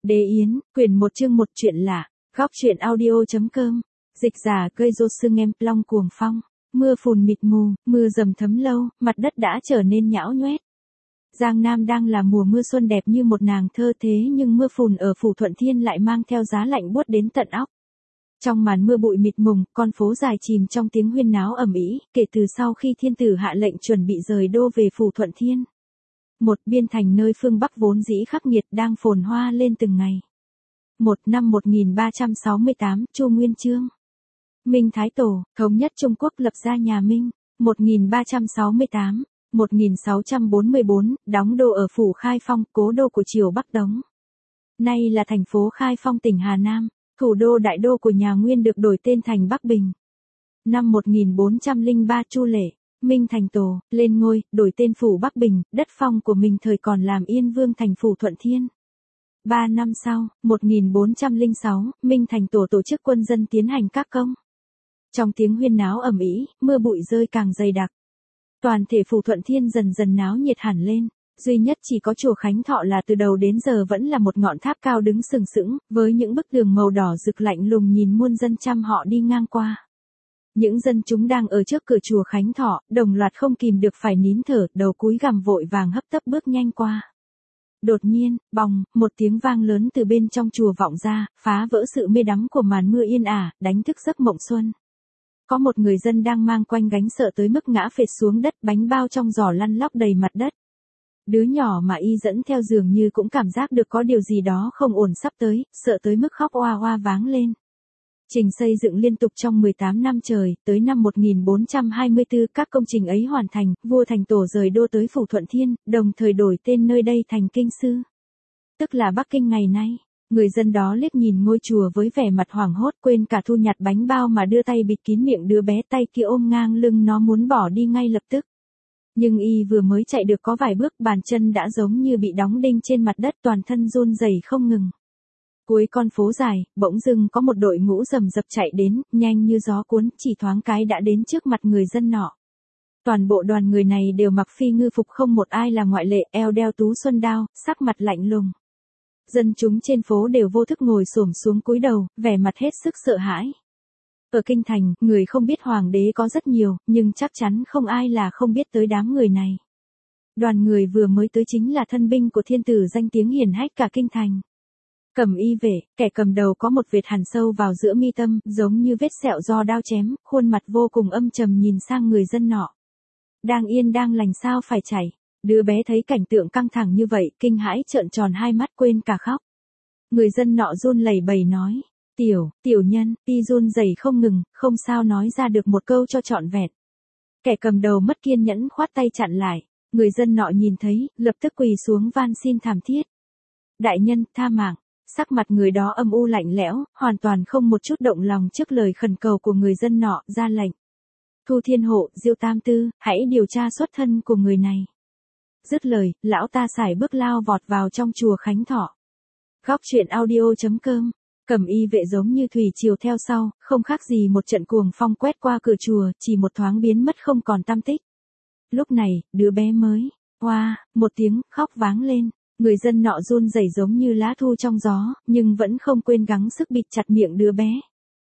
Đế Yến, quyển 1 chương 1 chuyện lạ, góc truyện audio.com, dịch giả gây rô sương em long cuồng phong, mưa phùn mịt mù, mưa dầm thấm lâu, mặt đất đã trở nên nhão nhoét. Giang Nam đang là mùa mưa xuân đẹp như một nàng thơ thế nhưng mưa phùn ở Phủ Thuận Thiên lại mang theo giá lạnh buốt đến tận óc. Trong màn mưa bụi mịt mùng, con phố dài chìm trong tiếng huyên náo ầm ĩ, kể từ sau khi thiên tử hạ lệnh chuẩn bị rời đô về Phủ Thuận Thiên. Một biên thành nơi phương Bắc vốn dĩ khắc nghiệt đang phồn hoa lên từng ngày. Năm 1368, Chu Nguyên Chương. Minh Thái Tổ, thống nhất Trung Quốc lập ra nhà Minh. 1368, 1644, đóng đô ở phủ Khai Phong, cố đô của triều Bắc Tống. Nay là thành phố Khai Phong tỉnh Hà Nam, thủ đô đại đô của nhà Nguyên được đổi tên thành Bắc Bình. Năm 1403 Chu Lệ, Minh thành tổ, lên ngôi, đổi tên phủ Bắc Bình, đất phong của mình thời còn làm Yên Vương thành phủ Thuận Thiên. 3 năm sau, 1406, Minh thành tổ tổ chức quân dân tiến hành các công. Trong tiếng huyên náo ầm ĩ, mưa bụi rơi càng dày đặc. Toàn thể phủ Thuận Thiên dần dần náo nhiệt hẳn lên, duy nhất chỉ có chùa Khánh Thọ là từ đầu đến giờ vẫn là một ngọn tháp cao đứng sừng sững, với những bức tường màu đỏ rực lạnh lùng nhìn muôn dân trăm họ đi ngang qua. Những dân chúng đang ở trước cửa chùa Khánh Thọ, đồng loạt không kìm được phải nín thở, đầu cúi gằm vội vàng hấp tấp bước nhanh qua. Đột nhiên, bòng, một tiếng vang lớn từ bên trong chùa vọng ra, phá vỡ sự mê đắm của màn mưa yên ả, đánh thức giấc mộng xuân. Có một người dân đang mang quanh gánh sợ tới mức ngã phệt xuống đất, bánh bao trong giỏ lăn lóc đầy mặt đất. Đứa nhỏ mà y dẫn theo dường như cũng cảm giác được có điều gì đó không ổn sắp tới, sợ tới mức khóc oa oa váng lên. Trình xây dựng liên tục trong 18 năm trời, tới năm 1424 các công trình ấy hoàn thành, vua thành tổ rời đô tới Phủ Thuận Thiên, đồng thời đổi tên nơi đây thành Kinh Sư. Tức là Bắc Kinh ngày nay. Người dân đó liếc nhìn ngôi chùa với vẻ mặt hoảng hốt, quên cả thu nhặt bánh bao mà đưa tay bịt kín miệng đứa bé, tay kia ôm ngang lưng nó muốn bỏ đi ngay lập tức. Nhưng y vừa mới chạy được có vài bước, bàn chân đã giống như bị đóng đinh trên mặt đất, toàn thân run rẩy không ngừng. Cuối con phố dài, bỗng dưng có một đội ngũ rầm rập chạy đến, nhanh như gió cuốn, chỉ thoáng cái đã đến trước mặt người dân nọ. Toàn bộ đoàn người này đều mặc phi ngư phục, không một ai là ngoại lệ, eo đeo tú xuân đao, sắc mặt lạnh lùng. Dân chúng trên phố đều vô thức ngồi xổm xuống cúi đầu, vẻ mặt hết sức sợ hãi. Ở kinh thành, người không biết hoàng đế có rất nhiều, nhưng chắc chắn không ai là không biết tới đám người này. Đoàn người vừa mới tới chính là thân binh của thiên tử danh tiếng hiển hách cả kinh thành. Cầm y vệ, kẻ cầm đầu có một vệt hằn sâu vào giữa mi tâm, giống như vết sẹo do đao chém, khuôn mặt vô cùng âm trầm nhìn sang người dân nọ. Đang yên đang lành sao phải chảy. Đứa bé thấy cảnh tượng căng thẳng như vậy, kinh hãi trợn tròn hai mắt quên cả khóc. Người dân nọ run lẩy bẩy nói, tiểu nhân, y run rẩy không ngừng, không sao nói ra được một câu cho trọn vẹn. Kẻ cầm đầu mất kiên nhẫn khoát tay chặn lại, người dân nọ nhìn thấy, lập tức quỳ xuống van xin thảm thiết. Đại nhân, tha mạng. Sắc mặt người đó âm u lạnh lẽo, hoàn toàn không một chút động lòng trước lời khẩn cầu của người dân nọ, ra lệnh. Thu Thiên Hộ, Diêu Tam Tư, hãy điều tra xuất thân của người này. Dứt lời, lão ta sải bước lao vọt vào trong chùa Khánh Thọ. Góc truyện audio.com, cầm y vệ giống như thủy triều theo sau, không khác gì một trận cuồng phong quét qua cửa chùa, chỉ một thoáng biến mất không còn tăm tích. Lúc này, đứa bé mới, một tiếng, khóc váng lên. Người dân nọ run rẩy giống như lá thu trong gió, nhưng vẫn không quên gắng sức bịt chặt miệng đứa bé.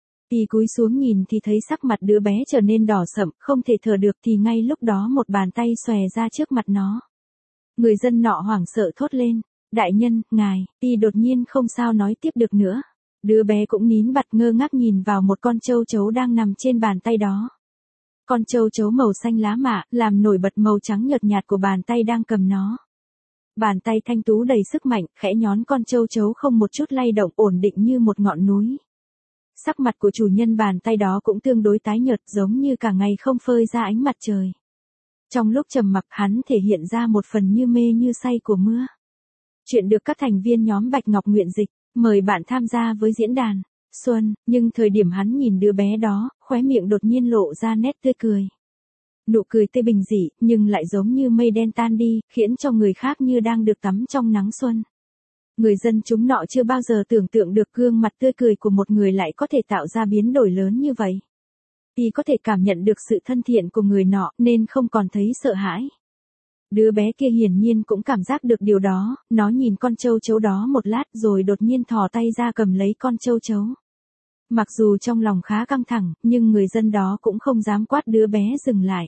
Y cúi xuống nhìn thì thấy sắc mặt đứa bé trở nên đỏ sậm, không thể thở được, thì ngay lúc đó một bàn tay xòe ra trước mặt nó. Người dân nọ hoảng sợ thốt lên, đại nhân, ngài, y đột nhiên không sao nói tiếp được nữa. Đứa bé cũng nín bặt ngơ ngác nhìn vào một con châu chấu đang nằm trên bàn tay đó. Con châu chấu màu xanh lá mạ, làm nổi bật màu trắng nhợt nhạt của bàn tay đang cầm nó. Bàn tay thanh tú đầy sức mạnh, khẽ nhón con châu chấu không một chút lay động, ổn định như một ngọn núi. Sắc mặt của chủ nhân bàn tay đó cũng tương đối tái nhợt, giống như cả ngày không phơi ra ánh mặt trời. Trong lúc trầm mặc, hắn thể hiện ra một phần như mê như say của mưa. Chuyện được các thành viên nhóm Bạch Ngọc nguyện dịch, mời bạn tham gia với diễn đàn Xuân, nhưng thời điểm hắn nhìn đứa bé đó, khóe miệng đột nhiên lộ ra nét tươi cười. Nụ cười tươi bình dị, nhưng lại giống như mây đen tan đi, khiến cho người khác như đang được tắm trong nắng xuân. Người dân chúng nọ chưa bao giờ tưởng tượng được gương mặt tươi cười của một người lại có thể tạo ra biến đổi lớn như vậy. Y có thể cảm nhận được sự thân thiện của người nọ nên không còn thấy sợ hãi. Đứa bé kia hiển nhiên cũng cảm giác được điều đó, nó nhìn con châu chấu đó một lát rồi đột nhiên thò tay ra cầm lấy con châu chấu. Mặc dù trong lòng khá căng thẳng, nhưng người dân đó cũng không dám quát đứa bé dừng lại.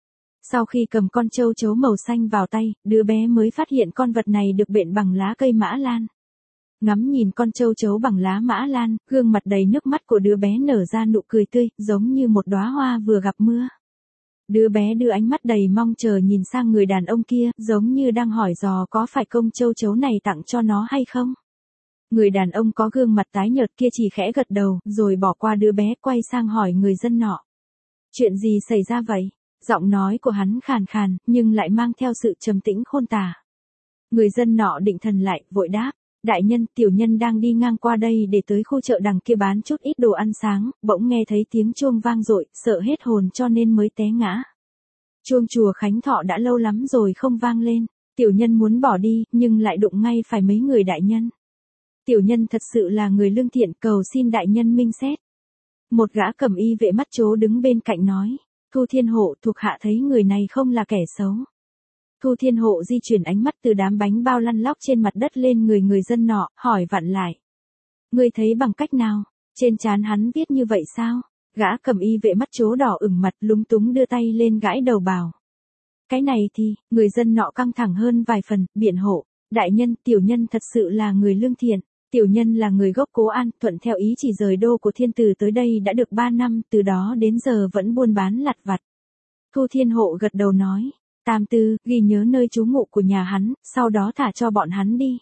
Sau khi cầm con châu chấu màu xanh vào tay, đứa bé mới phát hiện con vật này được bện bằng lá cây mã lan. Ngắm nhìn con châu chấu bằng lá mã lan, gương mặt đầy nước mắt của đứa bé nở ra nụ cười tươi, giống như một đóa hoa vừa gặp mưa. Đứa bé đưa ánh mắt đầy mong chờ nhìn sang người đàn ông kia, giống như đang hỏi dò có phải công châu chấu này tặng cho nó hay không. Người đàn ông có gương mặt tái nhợt kia chỉ khẽ gật đầu, rồi bỏ qua đứa bé quay sang hỏi người dân nọ. Chuyện gì xảy ra vậy? Giọng nói của hắn khàn khàn, nhưng lại mang theo sự trầm tĩnh khôn tả. Người dân nọ định thần lại, vội đáp. Đại nhân, tiểu nhân đang đi ngang qua đây để tới khu chợ đằng kia bán chút ít đồ ăn sáng, bỗng nghe thấy tiếng chuông vang dội, sợ hết hồn cho nên mới té ngã. Chuông chùa Khánh Thọ đã lâu lắm rồi không vang lên, tiểu nhân muốn bỏ đi, nhưng lại đụng ngay phải mấy người đại nhân. Tiểu nhân thật sự là người lương thiện, cầu xin đại nhân minh xét. Một gã cầm y vệ mắt chố đứng bên cạnh nói, Thu Thiên Hộ, thuộc hạ thấy người này không là kẻ xấu. Thu Thiên Hộ di chuyển ánh mắt từ đám bánh bao lăn lóc trên mặt đất lên người dân nọ, hỏi vặn lại. Ngươi thấy bằng cách nào? Trên trán hắn viết như vậy sao? Gã cầm y vệ mắt chố đỏ ửng mặt lúng túng đưa tay lên gãi đầu bảo. Cái này thì, người dân nọ căng thẳng hơn vài phần, biện hộ. Đại nhân, tiểu nhân thật sự là người lương thiện. Tiểu nhân là người gốc Cố An, thuận theo ý chỉ rời đô của thiên tử tới đây đã được 3 năm, từ đó đến giờ vẫn buôn bán lặt vặt. Thu Thiên Hộ gật đầu nói. Tam tư, ghi nhớ nơi trú ngụ của nhà hắn, sau đó thả cho bọn hắn đi.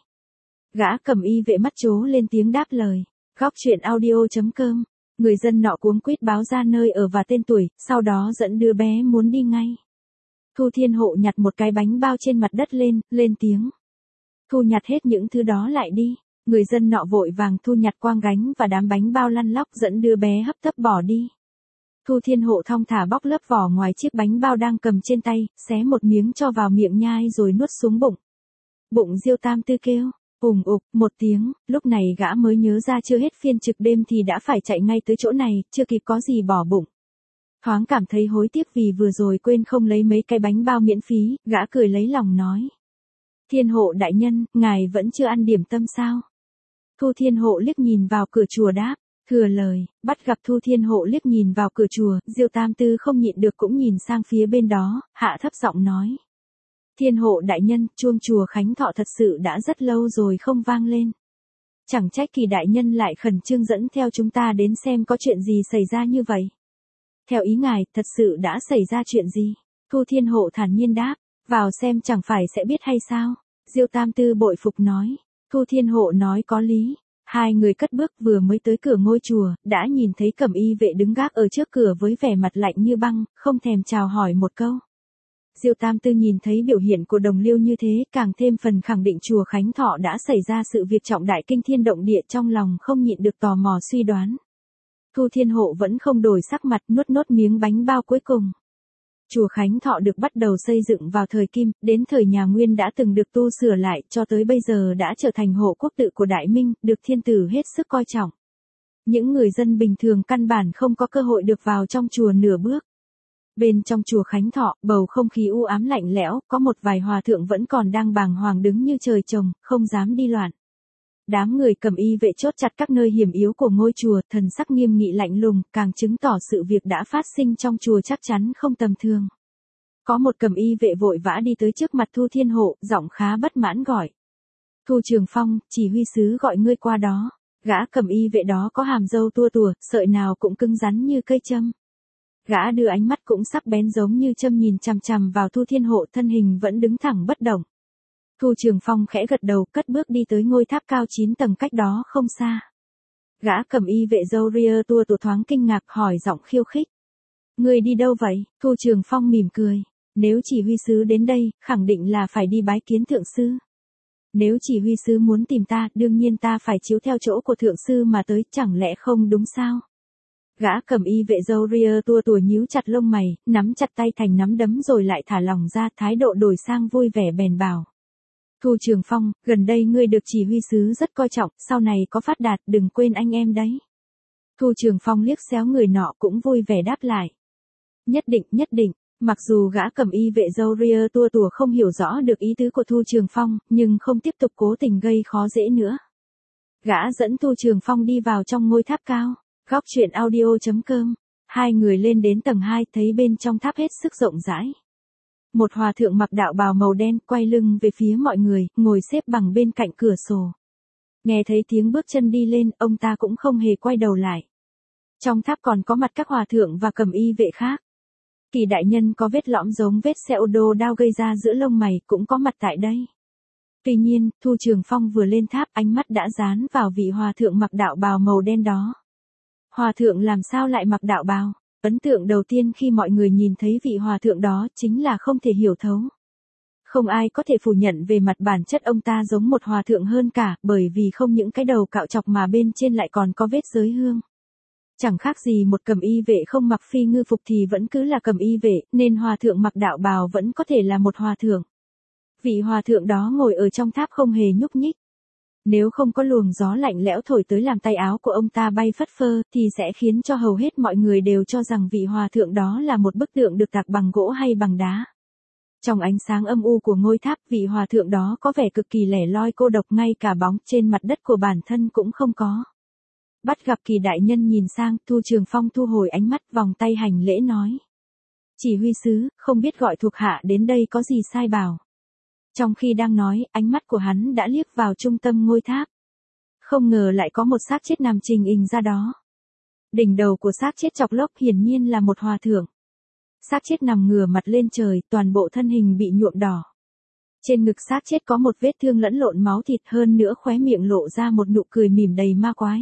Gã cầm y vệ mắt chố lên tiếng đáp lời. Góc truyện audio.com. Người dân nọ cuống quýt báo ra nơi ở và tên tuổi, sau đó dẫn đứa bé muốn đi ngay. Thu Thiên Hộ nhặt một cái bánh bao trên mặt đất lên tiếng. Thu nhặt hết những thứ đó lại đi. Người dân nọ vội vàng thu nhặt quang gánh và đám bánh bao lăn lóc dẫn đứa bé hấp tấp bỏ đi. Thu Thiên Hộ thong thả bóc lớp vỏ ngoài chiếc bánh bao đang cầm trên tay, xé một miếng cho vào miệng nhai rồi nuốt xuống bụng. Bụng Diêu Tam Tư kêu, ủng ục, một tiếng, lúc này gã mới nhớ ra chưa hết phiên trực đêm thì đã phải chạy ngay tới chỗ này, chưa kịp có gì bỏ bụng. Thoáng cảm thấy hối tiếc vì vừa rồi quên không lấy mấy cái bánh bao miễn phí, gã cười lấy lòng nói. Thiên Hộ đại nhân, ngài vẫn chưa ăn điểm tâm sao? Thu Thiên Hộ liếc nhìn vào cửa chùa đáp. Thừa lời, bắt gặp Thu Thiên Hộ liếc nhìn vào cửa chùa, Diêu Tam Tư không nhịn được cũng nhìn sang phía bên đó, hạ thấp giọng nói. Thiên Hộ đại nhân, chuông chùa Khánh Thọ thật sự đã rất lâu rồi không vang lên. Chẳng trách Kỳ đại nhân lại khẩn trương dẫn theo chúng ta đến xem có chuyện gì xảy ra như vậy. Theo ý ngài, thật sự đã xảy ra chuyện gì? Thu Thiên Hộ thản nhiên đáp, vào xem chẳng phải sẽ biết hay sao? Diêu Tam Tư bội phục nói. Thu Thiên Hộ nói có lý. Hai người cất bước vừa mới tới cửa ngôi chùa, đã nhìn thấy cầm y vệ đứng gác ở trước cửa với vẻ mặt lạnh như băng, không thèm chào hỏi một câu. Diêu Tam Tư nhìn thấy biểu hiện của đồng liêu như thế, càng thêm phần khẳng định chùa Khánh Thọ đã xảy ra sự việc trọng đại kinh thiên động địa, trong lòng không nhịn được tò mò suy đoán. Thu Thiên Hộ vẫn không đổi sắc mặt, nuốt miếng bánh bao cuối cùng. Chùa Khánh Thọ được bắt đầu xây dựng vào thời Kim, đến thời nhà Nguyên đã từng được tu sửa lại, cho tới bây giờ đã trở thành hộ quốc tự của Đại Minh, được thiên tử hết sức coi trọng. Những người dân bình thường căn bản không có cơ hội được vào trong chùa nửa bước. Bên trong chùa Khánh Thọ, bầu không khí u ám lạnh lẽo, có một vài hòa thượng vẫn còn đang bàng hoàng đứng như trời trồng, không dám đi loạn. Đám người cầm y vệ chốt chặt các nơi hiểm yếu của ngôi chùa, thần sắc nghiêm nghị lạnh lùng, càng chứng tỏ sự việc đã phát sinh trong chùa chắc chắn không tầm thường. Có một cầm y vệ vội vã đi tới trước mặt Thu Thiên Hộ, giọng khá bất mãn gọi. Thu Trường Phong, chỉ huy sứ gọi ngươi qua đó. Gã cầm y vệ đó có hàm râu tua tủa, sợi nào cũng cứng rắn như cây châm. Gã đưa ánh mắt cũng sắc bén giống như châm nhìn chằm chằm vào Thu Thiên Hộ, thân hình vẫn đứng thẳng bất động. Thu Trường Phong khẽ gật đầu, cất bước đi tới ngôi tháp cao 9 tầng cách đó không xa. Gã cầm y vệ râu ria tua tủa thoáng kinh ngạc hỏi giọng khiêu khích. Người đi đâu vậy? Thu Trường Phong mỉm cười. Nếu chỉ huy sứ đến đây, khẳng định là phải đi bái kiến thượng sư. Nếu chỉ huy sứ muốn tìm ta, đương nhiên ta phải chiếu theo chỗ của thượng sư mà tới, chẳng lẽ không đúng sao? Gã cầm y vệ râu ria tua tủa nhíu chặt lông mày, nắm chặt tay thành nắm đấm rồi lại thả lỏng ra, thái độ đổi sang vui vẻ bèn bảo. Thu Trường Phong, gần đây ngươi được chỉ huy sứ rất coi trọng, sau này có phát đạt đừng quên anh em đấy. Thu Trường Phong liếc xéo người nọ cũng vui vẻ đáp lại. Nhất định, Mặc dù gã cầm y vệ dâu ria tua tủa không hiểu rõ được ý tứ của Thu Trường Phong, nhưng không tiếp tục cố tình gây khó dễ nữa. Gã dẫn Thu Trường Phong đi vào trong ngôi tháp cao. Góc truyện audio.com. Hai người lên đến tầng 2 thấy bên trong tháp hết sức rộng rãi. Một hòa thượng mặc đạo bào màu đen quay lưng về phía mọi người, ngồi xếp bằng bên cạnh cửa sổ. Nghe thấy tiếng bước chân đi lên, ông ta cũng không hề quay đầu lại. Trong tháp còn có mặt các hòa thượng và cầm y vệ khác. Kỳ đại nhân có vết lõm giống vết xe ô tô đao gây ra giữa lông mày cũng có mặt tại đây. Tuy nhiên, Thu Trường Phong vừa lên tháp ánh mắt đã dán vào vị hòa thượng mặc đạo bào màu đen đó. Hòa thượng làm sao lại mặc đạo bào? Ấn tượng đầu tiên khi mọi người nhìn thấy vị hòa thượng đó chính là không thể hiểu thấu. Không ai có thể phủ nhận về mặt bản chất ông ta giống một hòa thượng hơn cả, bởi vì không những cái đầu cạo chọc mà bên trên lại còn có vết giới hương. Chẳng khác gì một cầm y vệ không mặc phi ngư phục thì vẫn cứ là cầm y vệ, nên hòa thượng mặc đạo bào vẫn có thể là một hòa thượng. Vị hòa thượng đó ngồi ở trong tháp không hề nhúc nhích. Nếu không có luồng gió lạnh lẽo thổi tới làm tay áo của ông ta bay phất phơ, thì sẽ khiến cho hầu hết mọi người đều cho rằng vị hòa thượng đó là một bức tượng được tạc bằng gỗ hay bằng đá. Trong ánh sáng âm u của ngôi tháp, vị hòa thượng đó có vẻ cực kỳ lẻ loi cô độc, ngay cả bóng trên mặt đất của bản thân cũng không có. Bắt gặp Kỳ đại nhân nhìn sang, Thu Trường Phong thu hồi ánh mắt, vòng tay hành lễ nói. Chỉ huy sứ, không biết gọi thuộc hạ đến đây có gì sai bảo. Trong khi đang nói, ánh mắt của hắn đã liếc vào trung tâm ngôi tháp. Không ngờ lại có một xác chết nằm trình hình ra đó. Đỉnh đầu của xác chết chọc lốc hiển nhiên là một hòa thượng. Xác chết nằm ngửa mặt lên trời, toàn bộ thân hình bị nhuộm đỏ. Trên ngực xác chết có một vết thương lẫn lộn máu thịt, hơn nữa khóe miệng lộ ra một nụ cười mỉm đầy ma quái.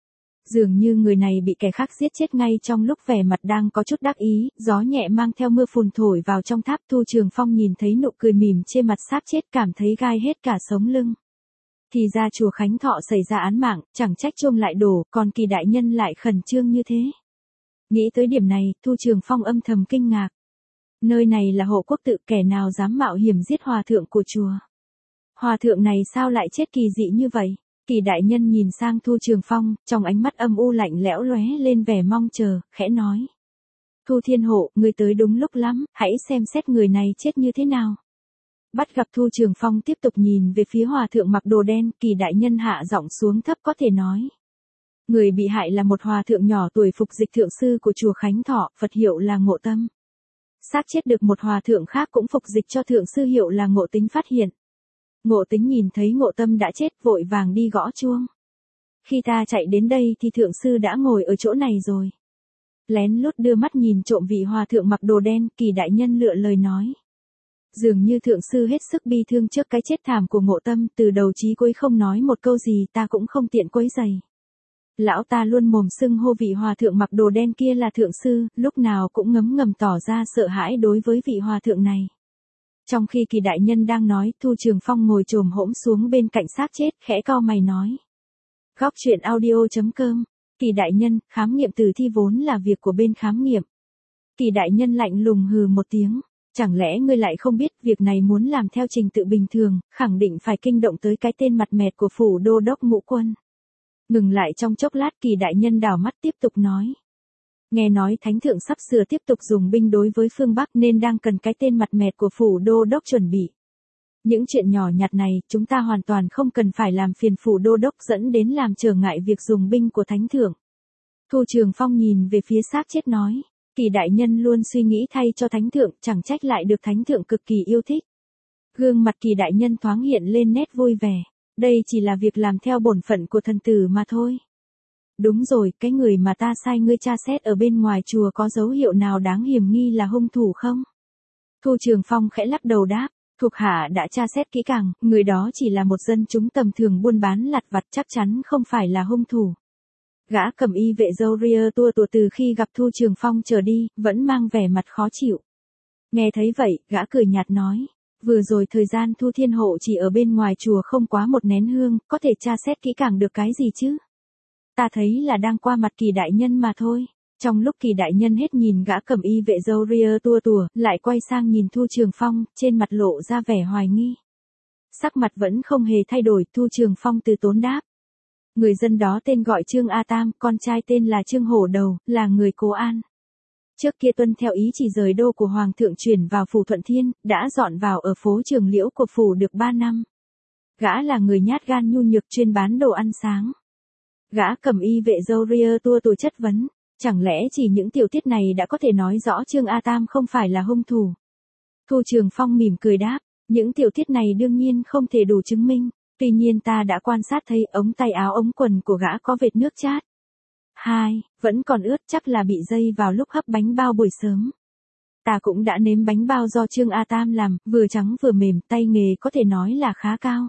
Dường như người này bị kẻ khác giết chết ngay trong lúc vẻ mặt đang có chút đắc ý, gió nhẹ mang theo mưa phùn thổi vào trong tháp. Thu Trường Phong nhìn thấy nụ cười mỉm trên mặt xác chết cảm thấy gai hết cả sống lưng. Thì ra chùa Khánh Thọ xảy ra án mạng, chẳng trách chuông lại đổ, còn Kỳ đại nhân lại khẩn trương như thế. Nghĩ tới điểm này, Thu Trường Phong âm thầm kinh ngạc. Nơi này là hộ quốc tự, kẻ nào dám mạo hiểm giết hòa thượng của chùa. Hòa thượng này sao lại chết kỳ dị như vậy? Kỳ đại nhân nhìn sang Thu Trường Phong, trong ánh mắt âm u lạnh lẽo lóe lên vẻ mong chờ, khẽ nói. Thu Thiên Hộ, ngươi tới đúng lúc lắm, hãy xem xét người này chết như thế nào. Bắt gặp Thu Trường Phong tiếp tục nhìn về phía hòa thượng mặc đồ đen, Kỳ đại nhân hạ giọng xuống thấp có thể nói. Người bị hại là một hòa thượng nhỏ tuổi phục dịch thượng sư của chùa Khánh Thọ, Phật hiệu là Ngộ Tâm. Xác chết được một hòa thượng khác cũng phục dịch cho thượng sư hiệu là Ngộ Tính phát hiện. Ngộ Tính nhìn thấy Ngộ Tâm đã chết vội vàng đi gõ chuông. Khi ta chạy đến đây thì thượng sư đã ngồi ở chỗ này rồi. Lén lút đưa mắt nhìn trộm vị hòa thượng mặc đồ đen, Kỳ đại nhân lựa lời nói. Dường như thượng sư hết sức bi thương trước cái chết thảm của Ngộ Tâm, từ đầu chí cuối không nói một câu gì, ta cũng không tiện quấy rầy. Lão ta luôn mồm xưng hô vị hòa thượng mặc đồ đen kia là thượng sư, lúc nào cũng ngấm ngầm tỏ ra sợ hãi đối với vị hòa thượng này. Trong khi Kỳ đại nhân đang nói, Thu Trường Phong ngồi chồm hổm xuống bên cạnh xác chết, khẽ cau mày nói. Góc truyện audio.com. Kỳ đại nhân, khám nghiệm tử thi vốn là việc của bên khám nghiệm. Kỳ đại nhân lạnh lùng hừ một tiếng. Chẳng lẽ ngươi lại không biết việc này muốn làm theo trình tự bình thường, khẳng định phải kinh động tới cái tên mặt mẹt của phủ đô đốc Ngũ Quân. Ngừng lại trong chốc lát, Kỳ đại nhân đảo mắt tiếp tục nói. Nghe nói thánh thượng sắp sửa tiếp tục dùng binh đối với phương Bắc nên đang cần cái tên mặt mẹt của phủ đô đốc chuẩn bị. Những chuyện nhỏ nhặt này, chúng ta hoàn toàn không cần phải làm phiền phủ đô đốc dẫn đến làm trở ngại việc dùng binh của thánh thượng. Thu Trường Phong nhìn về phía xác chết nói. Kỳ đại nhân luôn suy nghĩ thay cho thánh thượng, chẳng trách lại được thánh thượng cực kỳ yêu thích. Gương mặt Kỳ đại nhân thoáng hiện lên nét vui vẻ. Đây chỉ là việc làm theo bổn phận của thần tử mà thôi. Đúng rồi, cái người mà ta sai ngươi tra xét ở bên ngoài chùa có dấu hiệu nào đáng hiểm nghi là hung thủ không? Thu Trường Phong khẽ lắc đầu đáp, thuộc hạ đã tra xét kỹ càng, người đó chỉ là một dân chúng tầm thường buôn bán lặt vặt, chắc chắn không phải là hung thủ. Gã cầm y vệ dâu ria tua tủa từ khi gặp Thu Trường Phong trở đi, vẫn mang vẻ mặt khó chịu. Nghe thấy vậy, gã cười nhạt nói. Vừa rồi thời gian Thu Thiên Hộ chỉ ở bên ngoài chùa không quá một nén hương, có thể tra xét kỹ càng được cái gì chứ? Ta thấy là đang qua mặt Kỳ đại nhân mà thôi. Trong lúc Kỳ đại nhân hết nhìn gã cầm y vệ dâu ria tua tủa, lại quay sang nhìn Thu Trường Phong, trên mặt lộ ra vẻ hoài nghi. Sắc mặt vẫn không hề thay đổi, Thu Trường Phong từ tốn đáp. Người dân đó tên gọi Trương A Tam, con trai tên là Trương Hổ Đầu, là người Cố An. Trước kia tuân theo ý chỉ rời đô của Hoàng thượng chuyển vào phủ Thuận Thiên, đã dọn vào ở phố Trường Liễu của phủ được 3 năm. Gã là người nhát gan nhu nhược chuyên bán đồ ăn sáng. Gã cầm y vệ dâu ria tua tủa chất vấn, chẳng lẽ chỉ những tiểu tiết này đã có thể nói rõ Trương A Tam không phải là hung thủ. Thu Trường Phong mỉm cười đáp, những tiểu tiết này đương nhiên không thể đủ chứng minh, tuy nhiên ta đã quan sát thấy ống tay áo ống quần của gã có vệt nước chát. 2. Vẫn còn ướt chắc là bị dây vào lúc hấp bánh bao buổi sớm. Ta cũng đã nếm bánh bao do Trương A Tam làm, vừa trắng vừa mềm, tay nghề có thể nói là khá cao.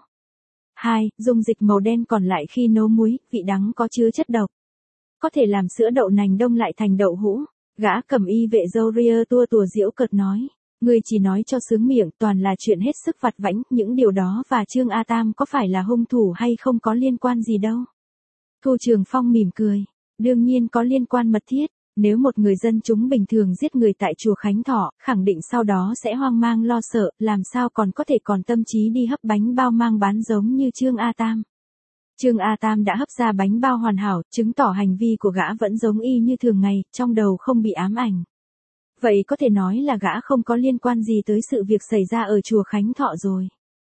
2. Dung dịch màu đen còn lại khi nấu muối, vị đắng có chứa chất độc. Có thể làm sữa đậu nành đông lại thành đậu hũ. Gã cầm y vệ dâu ria tua tủa giễu cợt nói, ngươi chỉ nói cho sướng miệng, toàn là chuyện hết sức vặt vãnh, những điều đó và Trương A Tam có phải là hung thủ hay không có liên quan gì đâu. Thu Trường Phong mỉm cười, đương nhiên có liên quan mật thiết, nếu một người dân chúng bình thường giết người tại chùa Khánh Thọ, khẳng định sau đó sẽ hoang mang lo sợ, làm sao còn có thể còn tâm trí đi hấp bánh bao mang bán giống như Trương A Tam. Trương A Tam đã hấp ra bánh bao hoàn hảo, chứng tỏ hành vi của gã vẫn giống y như thường ngày, trong đầu không bị ám ảnh. Vậy có thể nói là gã không có liên quan gì tới sự việc xảy ra ở chùa Khánh Thọ rồi.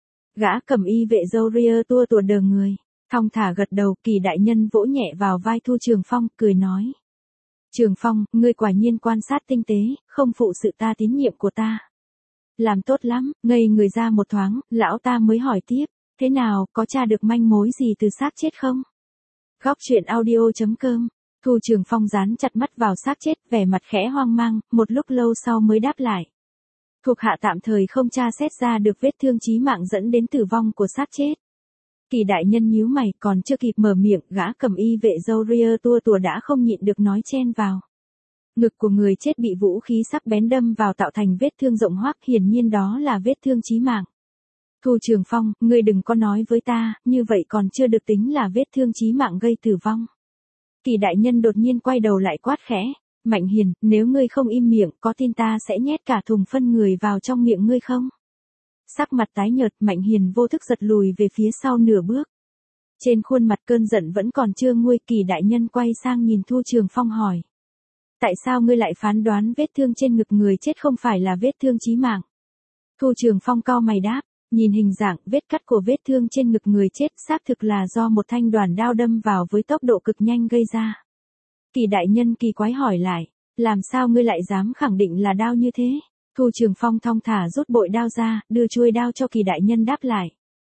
Gã cầm y vệ dâu ria tua tủa đờ người, thong thả gật đầu, Kỳ đại nhân vỗ nhẹ vào vai Thu Trường Phong, cười nói. Trường Phong, ngươi quả nhiên quan sát tinh tế, không phụ sự ta tín nhiệm của ta. Làm tốt lắm, ngây người ra một thoáng, lão ta mới hỏi tiếp, thế nào, có tra được manh mối gì từ xác chết không? Góc truyện audio.com. Thu Trường Phong dán chặt mắt vào xác chết, vẻ mặt khẽ hoang mang, một lúc lâu sau mới đáp lại. Thuộc hạ tạm thời không tra xét ra được vết thương chí mạng dẫn đến tử vong của xác chết. Kỳ đại nhân nhíu mày, còn chưa kịp mở miệng, gã cầm y vệ dâu ria tua tủa đã không nhịn được nói chen vào. Ngực của người chết bị vũ khí sắc bén đâm vào tạo thành vết thương rộng hoác, hiển nhiên đó là vết thương chí mạng. Thu Trường Phong, ngươi đừng có nói với ta, như vậy còn chưa được tính là vết thương chí mạng gây tử vong. Kỳ đại nhân đột nhiên quay đầu lại quát khẽ, Mạnh Hiền, nếu ngươi không im miệng, có tin ta sẽ nhét cả thùng phân người vào trong miệng ngươi không? Sắc mặt tái nhợt, Mạnh Hiền vô thức giật lùi về phía sau nửa bước. Trên khuôn mặt cơn giận vẫn còn chưa nguôi, Kỳ đại nhân quay sang nhìn Thu Trường Phong hỏi. Tại sao ngươi lại phán đoán vết thương trên ngực người chết không phải là vết thương chí mạng? Thu Trường Phong cau mày đáp, nhìn hình dạng, vết cắt của vết thương trên ngực người chết xác thực là do một thanh đoàn đao đâm vào với tốc độ cực nhanh gây ra. Kỳ đại nhân kỳ quái hỏi lại, làm sao ngươi lại dám khẳng định là đao như thế? Thu Trường Phong thong thả rút bội đao ra, đưa chuôi đao cho Kỳ đại nhân đáp lại.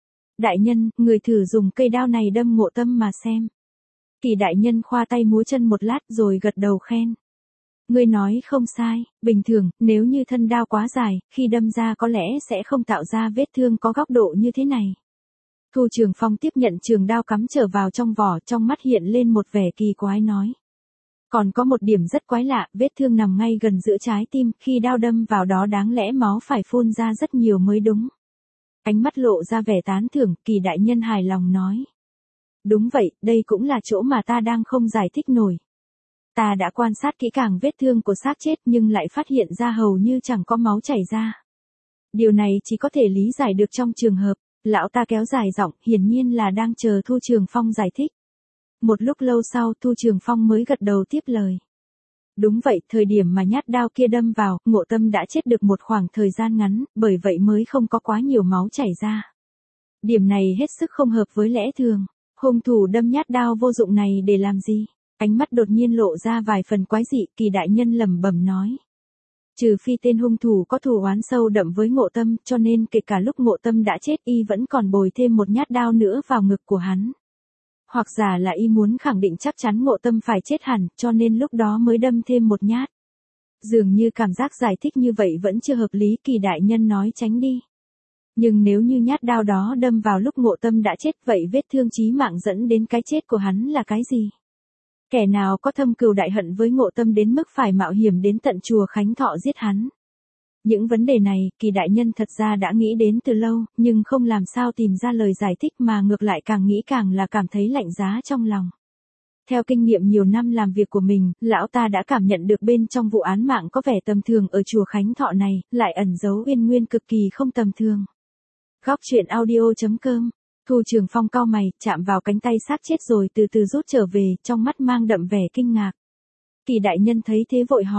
Đại nhân, người thử dùng cây đao này đâm Ngộ Tâm mà xem. Kỳ đại nhân khoa tay múa chân một lát rồi gật đầu khen. Ngươi nói không sai, bình thường, nếu như thân đao quá dài, khi đâm ra có lẽ sẽ không tạo ra vết thương có góc độ như thế này. Thu Trường Phong tiếp nhận trường đao cắm trở vào trong vỏ, trong mắt hiện lên một vẻ kỳ quái nói. Còn có một điểm rất quái lạ, vết thương nằm ngay gần giữa trái tim, khi đao đâm vào đó đáng lẽ máu phải phun ra rất nhiều mới đúng. Ánh mắt lộ ra vẻ tán thưởng, Kỳ đại nhân hài lòng nói. Đúng vậy, đây cũng là chỗ mà ta đang không giải thích nổi. Ta đã quan sát kỹ càng vết thương của xác chết nhưng lại phát hiện ra hầu như chẳng có máu chảy ra. Điều này chỉ có thể lý giải được trong trường hợp, lão ta kéo dài giọng, hiển nhiên là đang chờ Thu Trường Phong giải thích. Một lúc lâu sau, Thu Trường Phong mới gật đầu tiếp lời. Đúng vậy, thời điểm mà nhát đao kia đâm vào, Ngộ Tâm đã chết được một khoảng thời gian ngắn, bởi vậy mới không có quá nhiều máu chảy ra. Điểm này hết sức không hợp với lẽ thường. Hung thủ đâm nhát đao vô dụng này để làm gì? Ánh mắt đột nhiên lộ ra vài phần quái dị, Kỳ đại nhân lẩm bẩm nói. Trừ phi tên hung thủ có thù oán sâu đậm với Ngộ Tâm, cho nên kể cả lúc Ngộ Tâm đã chết y vẫn còn bồi thêm một nhát đao nữa vào ngực của hắn. Hoặc giả là y muốn khẳng định chắc chắn Ngộ Tâm phải chết hẳn, cho nên lúc đó mới đâm thêm một nhát. Dường như cảm giác giải thích như vậy vẫn chưa hợp lý, Kỳ đại nhân nói tránh đi. Nhưng nếu như nhát đao đó đâm vào lúc Ngộ Tâm đã chết, vậy vết thương chí mạng dẫn đến cái chết của hắn là cái gì? Kẻ nào có thâm cừu đại hận với Ngộ Tâm đến mức phải mạo hiểm đến tận chùa Khánh Thọ giết hắn? Những vấn đề này, Kỳ đại nhân thật ra đã nghĩ đến từ lâu, nhưng không làm sao tìm ra lời giải thích mà ngược lại càng nghĩ càng là cảm thấy lạnh giá trong lòng. Theo kinh nghiệm nhiều năm làm việc của mình, lão ta đã cảm nhận được bên trong vụ án mạng có vẻ tầm thường ở chùa Khánh Thọ này, lại ẩn giấu uyên nguyên cực kỳ không tầm thường. Góc truyện audio.com. Thu Trường Phong cau mày, chạm vào cánh tay xác chết rồi từ từ rút trở về, trong mắt mang đậm vẻ kinh ngạc. Kỳ đại nhân thấy thế vội hỏi,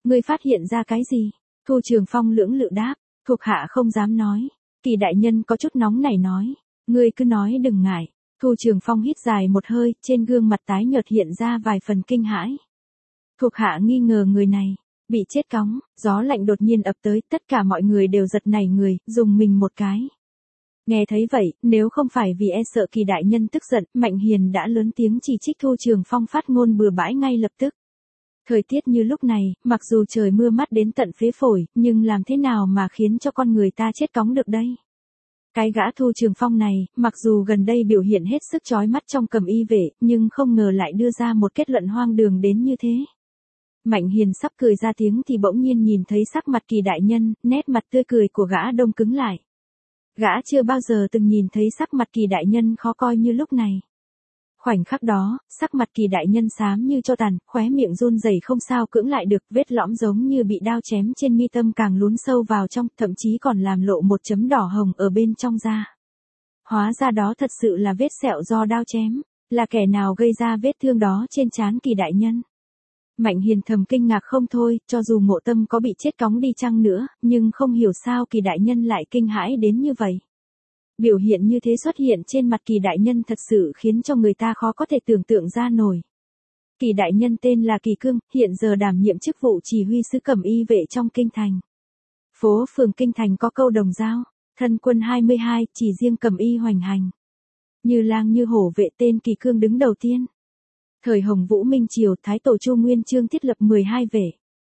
Ngươi phát hiện ra cái gì? Thu Trường Phong lưỡng lự đáp, thuộc hạ không dám nói. Kỳ đại nhân có chút nóng nảy nói, ngươi cứ nói đừng ngại. Thu Trường Phong hít dài một hơi, trên gương mặt tái nhợt hiện ra vài phần kinh hãi. Thuộc hạ nghi ngờ người này bị chết cóng, gió lạnh đột nhiên ập tới, tất cả mọi người đều giật nảy người, dùng mình một cái. Nghe thấy vậy, nếu không phải vì e sợ Kỳ đại nhân tức giận, Mạnh Hiền đã lớn tiếng chỉ trích Thu Trường Phong phát ngôn bừa bãi ngay lập tức. Thời tiết như lúc này, mặc dù trời mưa mắt đến tận phế phổi, nhưng làm thế nào mà khiến cho con người ta chết cóng được đây? Cái gã Thu Trường Phong này, mặc dù gần đây biểu hiện hết sức chói mắt trong Cầm Y vệ, nhưng không ngờ lại đưa ra một kết luận hoang đường đến như thế. Mạnh Hiền sắp cười ra tiếng thì bỗng nhiên nhìn thấy sắc mặt Kỳ đại nhân, nét mặt tươi cười của gã đông cứng lại. Gã chưa bao giờ từng nhìn thấy sắc mặt Kỳ đại nhân khó coi như lúc này. Khoảnh khắc đó, sắc mặt Kỳ đại nhân xám như tro tàn, khóe miệng run rẩy không sao cưỡng lại được, vết lõm giống như bị đao chém trên mi tâm càng lún sâu vào trong, thậm chí còn làm lộ một chấm đỏ hồng ở bên trong da. Hóa ra đó thật sự là vết sẹo do đao chém, là kẻ nào gây ra vết thương đó trên trán Kỳ đại nhân. Mạnh Hiền thầm kinh ngạc không thôi, cho dù Ngộ Tâm có bị chết cóng đi chăng nữa, nhưng không hiểu sao Kỳ đại nhân lại kinh hãi đến như vậy. Biểu hiện như thế xuất hiện trên mặt Kỳ đại nhân thật sự khiến cho người ta khó có thể tưởng tượng ra nổi. Kỳ đại nhân tên là Kỳ Cương, hiện giờ đảm nhiệm chức vụ chỉ huy sứ Cầm Y vệ trong kinh thành. Phố phường kinh thành có câu đồng dao, thân quân 22, chỉ riêng Cầm Y hoành hành. Như lang như hổ vệ, tên Kỳ Cương đứng đầu tiên. Thời Hồng Vũ Minh Triều, Thái Tổ Chu Nguyên Chương thiết lập 12 vệ.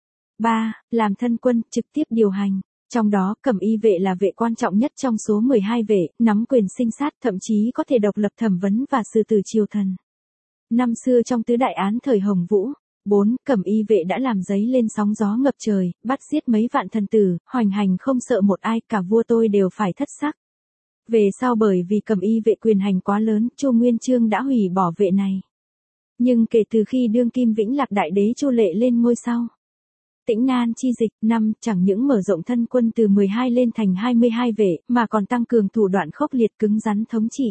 3. Làm thân quân, trực tiếp điều hành. Trong đó, Cầm Y vệ là vệ quan trọng nhất trong số 12 vệ, nắm quyền sinh sát, thậm chí có thể độc lập thẩm vấn và xử tử triều thần. Năm xưa trong tứ đại án thời Hồng Vũ, 4. Cầm Y vệ đã làm dấy lên sóng gió ngập trời, bắt giết mấy vạn thần tử, hoành hành không sợ một ai, cả vua tôi đều phải thất sắc. Về sau bởi vì Cầm Y vệ quyền hành quá lớn, Chu Nguyên Chương đã hủy bỏ vệ này. Nhưng kể từ khi đương kim Vĩnh Lạc đại đế Chu Lệ lên ngôi sau, Tĩnh Nan chi dịch, năm chẳng những mở rộng thân quân từ 12 lên thành 22 vệ, mà còn tăng cường thủ đoạn khốc liệt cứng rắn thống trị.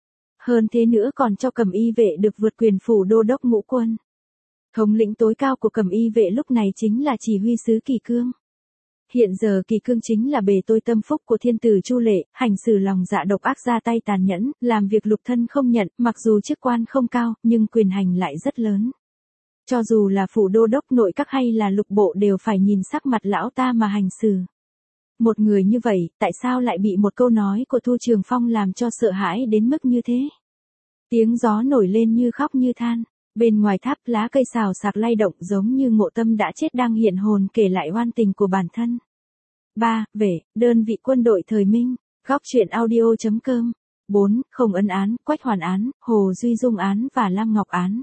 Hơn thế nữa còn cho Cầm Y vệ được vượt quyền phủ đô đốc ngũ quân. Thống lĩnh tối cao của Cầm Y vệ lúc này chính là chỉ huy sứ Kỳ Cương. Hiện giờ Kỳ Cương chính là bề tôi tâm phúc của thiên tử Chu Lệ, hành xử lòng dạ độc ác ra tay tàn nhẫn, làm việc lục thân không nhận, mặc dù chức quan không cao, nhưng quyền hành lại rất lớn. Cho dù là phủ đô đốc nội các hay là lục bộ đều phải nhìn sắc mặt lão ta mà hành xử. Một người như vậy, tại sao lại bị một câu nói của Thu Trường Phong làm cho sợ hãi đến mức như thế? Tiếng gió nổi lên như khóc như than. Bên ngoài tháp lá cây xào xạc lay động giống như Ngộ Tâm đã chết đang hiện hồn kể lại oan tình của bản thân. 3. Về, đơn vị quân đội thời Minh, góc truyện audio.com. 4. Không Ân án, Quách Hoàn án, Hồ Duy Dung án và Lam Ngọc án.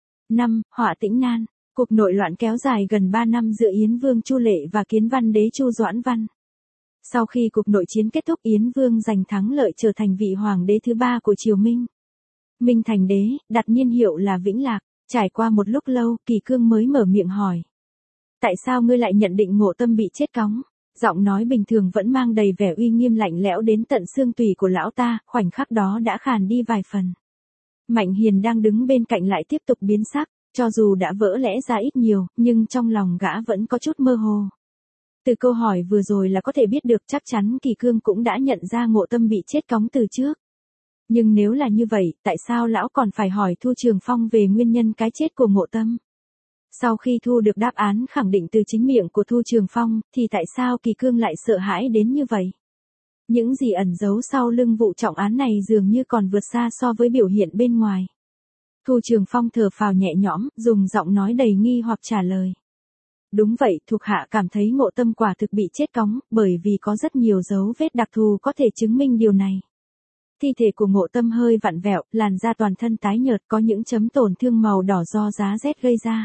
5. Họa Tĩnh Nan. Cuộc nội loạn kéo dài gần 3 năm giữa Yến Vương Chu Lệ và Kiến Văn đế Chu Doãn Văn. Sau khi cuộc nội chiến kết thúc, Yến Vương giành thắng lợi trở thành vị hoàng đế thứ 3 của triều Minh. Minh thành đế, đặt niên hiệu là Vĩnh Lạc. Trải qua một lúc lâu, Kỳ Cương mới mở miệng hỏi. Tại sao ngươi lại nhận định Ngộ Tâm bị chết cóng? Giọng nói bình thường vẫn mang đầy vẻ uy nghiêm lạnh lẽo đến tận xương tủy của lão ta, khoảnh khắc đó đã khàn đi vài phần. Mạnh Hiền đang đứng bên cạnh lại tiếp tục biến sắc, cho dù đã vỡ lẽ ra ít nhiều, nhưng trong lòng gã vẫn có chút mơ hồ. Từ câu hỏi vừa rồi là có thể biết được chắc chắn Kỳ Cương cũng đã nhận ra Ngộ Tâm bị chết cóng từ trước. Nhưng nếu là như vậy, tại sao lão còn phải hỏi Thu Trường Phong về nguyên nhân cái chết của Ngộ Tâm? Sau khi thu được đáp án khẳng định từ chính miệng của Thu Trường Phong, thì tại sao Kỳ Cương lại sợ hãi đến như vậy? Những gì ẩn giấu sau lưng vụ trọng án này dường như còn vượt xa so với biểu hiện bên ngoài. Thu Trường Phong thở phào nhẹ nhõm, dùng giọng nói đầy nghi hoặc trả lời. Đúng vậy, thuộc hạ cảm thấy Ngộ Tâm quả thực bị chết cóng, bởi vì có rất nhiều dấu vết đặc thù có thể chứng minh điều này. Thi thể của Ngộ Tâm hơi vặn vẹo, làn da toàn thân tái nhợt, có những chấm tổn thương màu đỏ do giá rét gây ra.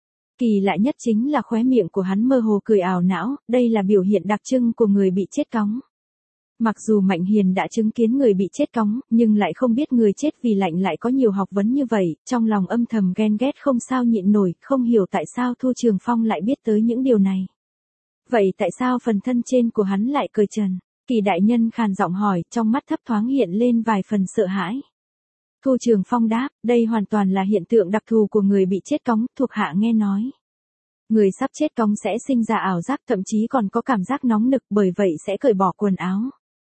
Kỳ lạ nhất chính là khóe miệng của hắn mơ hồ cười ảo não, đây là biểu hiện đặc trưng của người bị chết cóng. Mặc dù Mạnh Hiền đã chứng kiến người bị chết cóng, nhưng lại không biết người chết vì lạnh lại có nhiều học vấn như vậy, trong lòng âm thầm ghen ghét không sao nhịn nổi, không hiểu tại sao Thu Trường Phong lại biết tới những điều này. Vậy tại sao phần thân trên của hắn lại cởi trần? Kỳ đại nhân khàn giọng hỏi, trong mắt thấp thoáng hiện lên vài phần sợ hãi. Thu Trường Phong đáp, đây hoàn toàn là hiện tượng đặc thù của người bị chết cóng, thuộc hạ nghe nói. Người sắp chết cóng sẽ sinh ra ảo giác, thậm chí còn có cảm giác nóng nực, bởi vậy sẽ cởi bỏ quần áo.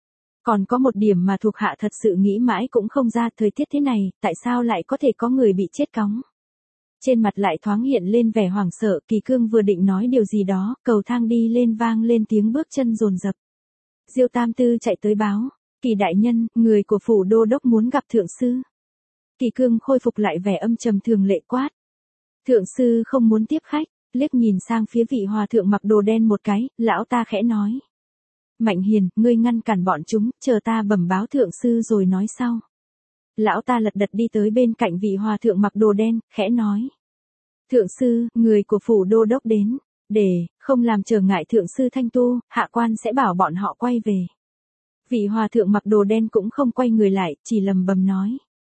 Còn có một điểm mà thuộc hạ thật sự nghĩ mãi cũng không ra, thời tiết thế này, tại sao lại có thể có người bị chết cóng. Trên mặt lại thoáng hiện lên vẻ hoảng sợ, Kỳ Cương vừa định nói điều gì đó, cầu thang đi lên vang lên tiếng bước chân dồn dập. Diêu Tam Tư chạy tới báo, Kỳ đại nhân, người của phủ đô đốc muốn gặp thượng sư. Kỳ Cương khôi phục lại vẻ âm trầm thường lệ quát. Thượng sư không muốn tiếp khách, liếc nhìn sang phía vị hòa thượng mặc đồ đen một cái, lão ta khẽ nói. Mạnh Hiền, ngươi ngăn cản bọn chúng, chờ ta bẩm báo thượng sư rồi nói sau. Lão ta lật đật đi tới bên cạnh vị hòa thượng mặc đồ đen, khẽ nói. Thượng sư, người của phủ đô đốc đến, để không làm trở ngại thượng sư thanh tu, hạ quan sẽ bảo bọn họ quay về. Vị hòa thượng mặc đồ đen cũng không quay người lại, chỉ lầm bầm nói.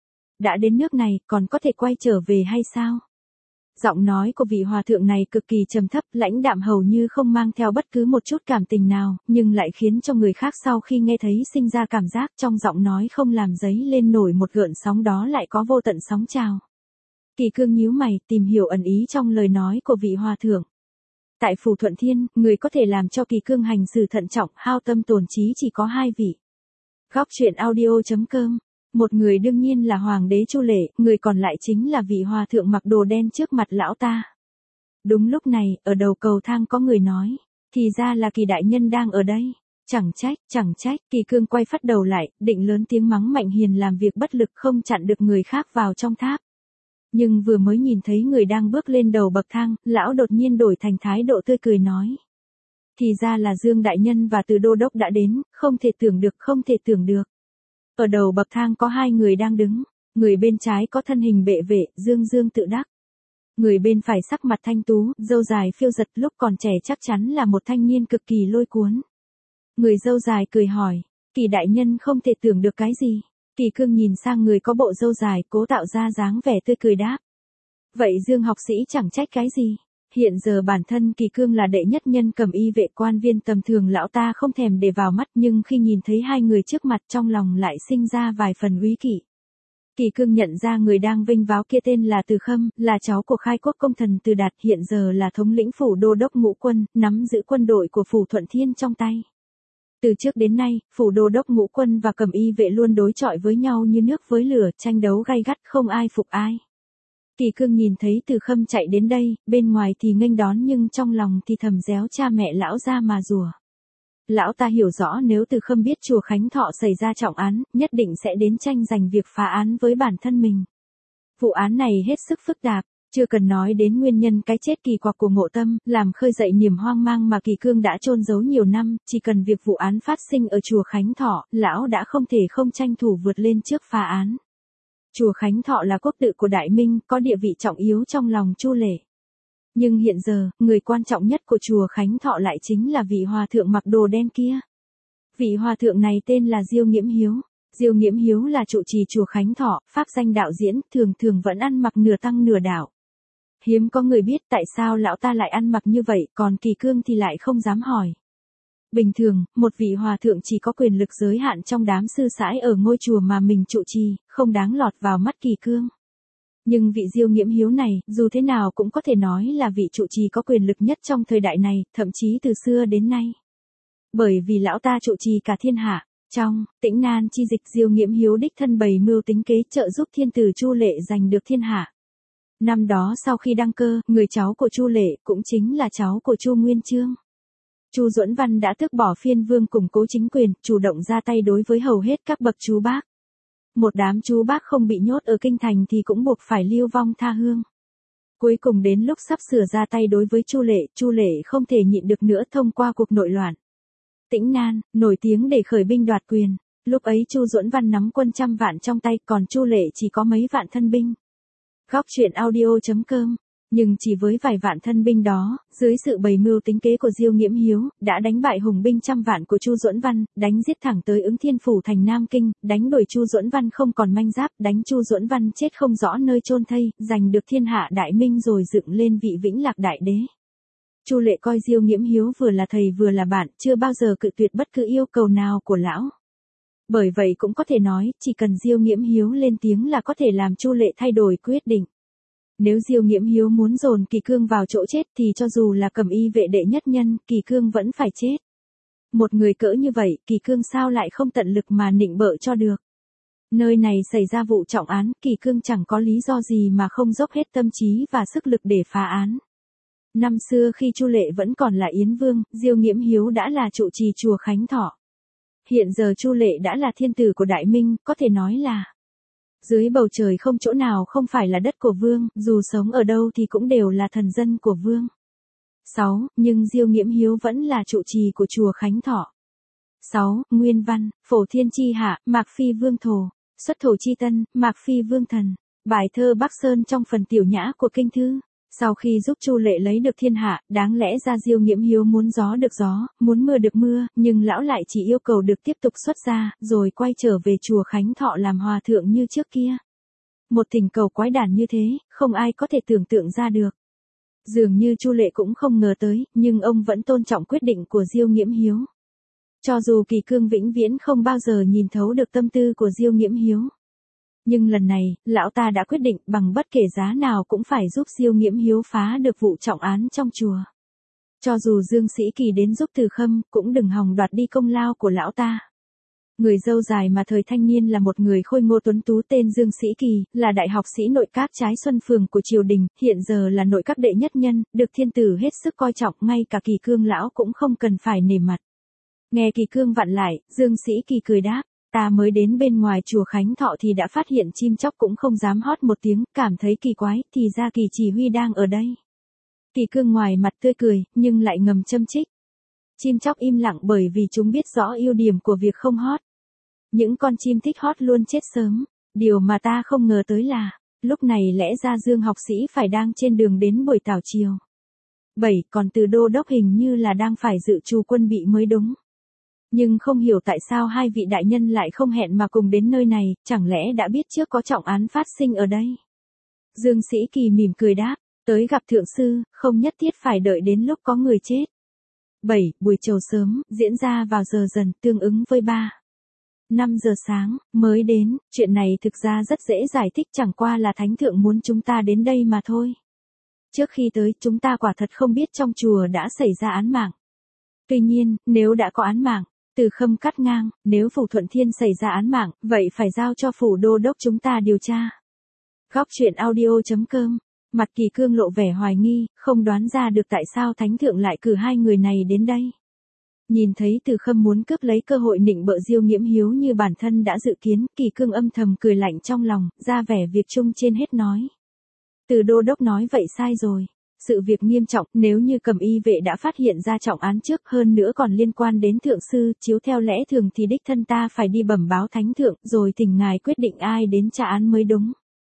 Đã đến nước này, còn có thể quay trở về hay sao? Giọng nói của vị hòa thượng này cực kỳ trầm thấp, lãnh đạm hầu như không mang theo bất cứ một chút cảm tình nào, nhưng lại khiến cho người khác sau khi nghe thấy sinh ra cảm giác trong giọng nói không làm dấy lên nổi một gợn sóng, đó lại có vô tận sóng trào. Kỳ Cương nhíu mày, tìm hiểu ẩn ý trong lời nói của vị hòa thượng. Tại phủ Thuận Thiên, người có thể làm cho Kỳ Cương hành xử thận trọng, hao tâm tổn trí chỉ có hai vị. Góc truyện audio.com. Một người đương nhiên là Hoàng đế Chu Lệ, người còn lại chính là vị hòa thượng mặc đồ đen trước mặt lão ta. Đúng lúc này, ở đầu cầu thang có người nói, thì ra là Kỳ đại nhân đang ở đây. Chẳng trách, Kỳ Cương quay phát đầu lại, định lớn tiếng mắng Mạnh Hiền làm việc bất lực không chặn được người khác vào trong tháp. Nhưng vừa mới nhìn thấy người đang bước lên đầu bậc thang, lão đột nhiên đổi thành thái độ tươi cười nói. Thì ra là Dương đại nhân và Từ đô đốc đã đến, không thể tưởng được. Ở đầu bậc thang có hai người đang đứng, người bên trái có thân hình bệ vệ, dương tự đắc. Người bên phải sắc mặt thanh tú, râu dài phiêu giật, lúc còn trẻ chắc chắn là một thanh niên cực kỳ lôi cuốn. Người râu dài cười hỏi, Kỳ đại nhân không thể tưởng được cái gì. Kỳ Cương nhìn sang người có bộ râu dài, cố tạo ra dáng vẻ tươi cười đáp. Vậy Dương học sĩ chẳng trách cái gì. Hiện giờ bản thân Kỳ Cương là đệ nhất nhân cầm y vệ, quan viên tầm thường lão ta không thèm để vào mắt, nhưng khi nhìn thấy hai người trước mặt trong lòng lại sinh ra vài phần úy kỵ. Kỳ Cương nhận ra người đang vinh váo kia tên là Từ Khâm, là cháu của khai quốc công thần Từ Đạt, hiện giờ là thống lĩnh phủ đô đốc ngũ quân, nắm giữ quân đội của phủ Thuận Thiên trong tay. Từ trước đến nay, phủ đô đốc ngũ quân và cầm y vệ luôn đối chọi với nhau như nước với lửa, tranh đấu gay gắt không ai phục ai. Kỳ Cương nhìn thấy Từ Khâm chạy đến đây, bên ngoài thì nghênh đón nhưng trong lòng thì thầm réo cha mẹ lão ra mà rủa. Lão ta hiểu rõ nếu Từ Khâm biết chùa Khánh Thọ xảy ra trọng án, nhất định sẽ đến tranh giành việc phá án với bản thân mình. Vụ án này hết sức phức tạp, chưa cần nói đến nguyên nhân cái chết kỳ quặc của Ngộ Tâm, làm khơi dậy niềm hoang mang mà Kỳ Cương đã chôn giấu nhiều năm, chỉ cần việc vụ án phát sinh ở chùa Khánh Thọ, lão đã không thể không tranh thủ vượt lên trước phá án. Chùa Khánh Thọ là quốc tự của Đại Minh, có địa vị trọng yếu trong lòng Chu Lệ. Nhưng hiện giờ, người quan trọng nhất của chùa Khánh Thọ lại chính là vị hòa thượng mặc đồ đen kia. Vị hòa thượng này tên là Diêu Nghiễm Hiếu. Diêu Nghiễm Hiếu là trụ trì chùa Khánh Thọ, pháp danh đạo diễn, thường vẫn ăn mặc nửa tăng nửa đạo. Hiếm có người biết tại sao lão ta lại ăn mặc như vậy, còn Kỳ Cương thì lại không dám hỏi. Bình thường, một vị hòa thượng chỉ có quyền lực giới hạn trong đám sư sãi ở ngôi chùa mà mình trụ trì, không đáng lọt vào mắt Kỳ Cương. Nhưng vị Diêu Nghiễm Hiếu này, dù thế nào cũng có thể nói là vị trụ trì có quyền lực nhất trong thời đại này, thậm chí từ xưa đến nay. Bởi vì lão ta trụ trì cả thiên hạ, trong Tĩnh Nan chi dịch, Diêu Nghiễm Hiếu đích thân bày mưu tính kế trợ giúp thiên tử Chu Lệ giành được thiên hạ. Năm đó sau khi đăng cơ, người cháu của Chu Lệ cũng chính là cháu của Chu Nguyên Chương. Chu Duẫn Văn đã tước bỏ phiên vương củng cố chính quyền, chủ động ra tay đối với hầu hết các bậc chú bác. Một đám chú bác không bị nhốt ở kinh thành thì cũng buộc phải lưu vong tha hương. Cuối cùng đến lúc sắp sửa ra tay đối với Chu Lệ không thể nhịn được nữa thông qua cuộc nội loạn. Tĩnh Nan, nổi tiếng để khởi binh đoạt quyền. Lúc ấy Chu Duẫn Văn nắm quân trăm vạn trong tay, còn Chu Lệ chỉ có mấy vạn thân binh. Góc truyện audio.com. Nhưng chỉ với vài vạn thân binh đó, dưới sự bày mưu tính kế của Diêu Nghiễm Hiếu, đã đánh bại hùng binh trăm vạn của Chu Duẫn Văn, đánh giết thẳng tới Ứng Thiên phủ thành Nam Kinh, đánh đuổi Chu Duẫn Văn không còn manh giáp, đánh Chu Duẫn Văn chết không rõ nơi chôn thây, giành được thiên hạ Đại Minh rồi dựng lên vị Vĩnh Lạc đại đế. Chu Lệ coi Diêu Nghiễm Hiếu vừa là thầy vừa là bạn, chưa bao giờ cự tuyệt bất cứ yêu cầu nào của lão. Bởi vậy cũng có thể nói, chỉ cần Diêu Nghiễm Hiếu lên tiếng là có thể làm Chu Lệ thay đổi quyết định. Nếu Diêu Nghiễm Hiếu muốn dồn Kỳ Cương vào chỗ chết thì cho dù là Cẩm Y vệ đệ nhất nhân, Kỳ Cương vẫn phải chết. Một người cỡ như vậy, Kỳ Cương sao lại không tận lực mà nịnh bợ cho được. Nơi này xảy ra vụ trọng án, Kỳ Cương chẳng có lý do gì mà không dốc hết tâm trí và sức lực để phá án. Năm xưa khi Chu Lệ vẫn còn là Yến Vương, Diêu Nghiễm Hiếu đã là trụ trì chùa Khánh Thọ. Hiện giờ Chu Lệ đã là thiên tử của Đại Minh, có thể nói là dưới bầu trời không chỗ nào không phải là đất của Vương, dù sống ở đâu thì cũng đều là thần dân của Vương. 6. Nhưng Diêu Nghiễm Hiếu vẫn là trụ trì của chùa Khánh Thọ. 6. Nguyên văn, Phổ Thiên Chi Hạ, Mạc Phi Vương Thổ, Xuất Thổ Chi Tân, Mạc Phi Vương Thần. Bài thơ Bắc Sơn trong phần tiểu nhã của kinh thư. Sau khi giúp Chu Lệ lấy được thiên hạ, đáng lẽ ra Diêu Nghiễm Hiếu muốn gió được gió, muốn mưa được mưa, nhưng lão lại chỉ yêu cầu được tiếp tục xuất gia, rồi quay trở về chùa Khánh Thọ làm hòa thượng như trước kia. Một thỉnh cầu quái đản như thế, không ai có thể tưởng tượng ra được. Dường như Chu Lệ cũng không ngờ tới, nhưng ông vẫn tôn trọng quyết định của Diêu Nghiễm Hiếu. Cho dù Kỳ Cương vĩnh viễn không bao giờ nhìn thấu được tâm tư của Diêu Nghiễm Hiếu. Nhưng lần này, lão ta đã quyết định bằng bất kể giá nào cũng phải giúp Diêu Nghiễm Hiếu phá được vụ trọng án trong chùa. Cho dù Dương Sĩ Kỳ đến giúp Từ Khâm, cũng đừng hòng đoạt đi công lao của lão ta. Người dâu dài mà thời thanh niên là một người khôi ngô tuấn tú tên Dương Sĩ Kỳ, là đại học sĩ nội các Trái Xuân Phường của triều đình, hiện giờ là nội các đệ nhất nhân, được thiên tử hết sức coi trọng, ngay cả Kỳ Cương lão cũng không cần phải nể mặt. Nghe Kỳ Cương vặn lại, Dương Sĩ Kỳ cười đáp. Ta mới đến bên ngoài chùa Khánh Thọ thì đã phát hiện chim chóc cũng không dám hót một tiếng, cảm thấy kỳ quái, thì ra Kỳ chỉ huy đang ở đây. Kỳ Cương ngoài mặt tươi cười, nhưng lại ngầm châm chích. Chim chóc im lặng bởi vì chúng biết rõ ưu điểm của việc không hót. Những con chim thích hót luôn chết sớm. Điều mà ta không ngờ tới là, lúc này lẽ ra Dương học sĩ phải đang trên đường đến buổi tảo chiều. 7. Còn Từ đô đốc hình như là đang phải dự trù quân bị mới đúng. Nhưng không hiểu tại sao hai vị đại nhân lại không hẹn mà cùng đến nơi này, chẳng lẽ đã biết trước có trọng án phát sinh ở đây. Dương Sĩ Kỳ mỉm cười đáp, tới gặp thượng sư, không nhất thiết phải đợi đến lúc có người chết. 7. Buổi chiều sớm, diễn ra vào giờ dần, tương ứng với 5 giờ sáng, mới đến, chuyện này thực ra rất dễ giải thích, chẳng qua là thánh thượng muốn chúng ta đến đây mà thôi. Trước khi tới, chúng ta quả thật không biết trong chùa đã xảy ra án mạng. Tuy nhiên, nếu đã có án mạng, Từ Khâm cắt ngang, nếu Phủ Thuận Thiên xảy ra án mạng, vậy phải giao cho Phủ Đô Đốc chúng ta điều tra. Góc truyện audio.com. Mặt Kỳ Cương lộ vẻ hoài nghi, không đoán ra được tại sao thánh thượng lại cử hai người này đến đây. Nhìn thấy Từ Khâm muốn cướp lấy cơ hội nịnh bợ Diêu Nghiễm Hiếu như bản thân đã dự kiến, Kỳ Cương âm thầm cười lạnh trong lòng, ra vẻ việc chung trên hết nói. Từ Đô Đốc nói vậy sai rồi. Sự việc nghiêm trọng, nếu như Cẩm Y vệ đã phát hiện ra trọng án trước, hơn nữa còn liên quan đến thượng sư, chiếu theo lẽ thường thì đích thân ta phải đi bẩm báo thánh thượng, rồi thỉnh ngài quyết định ai đến tra án mới đúng.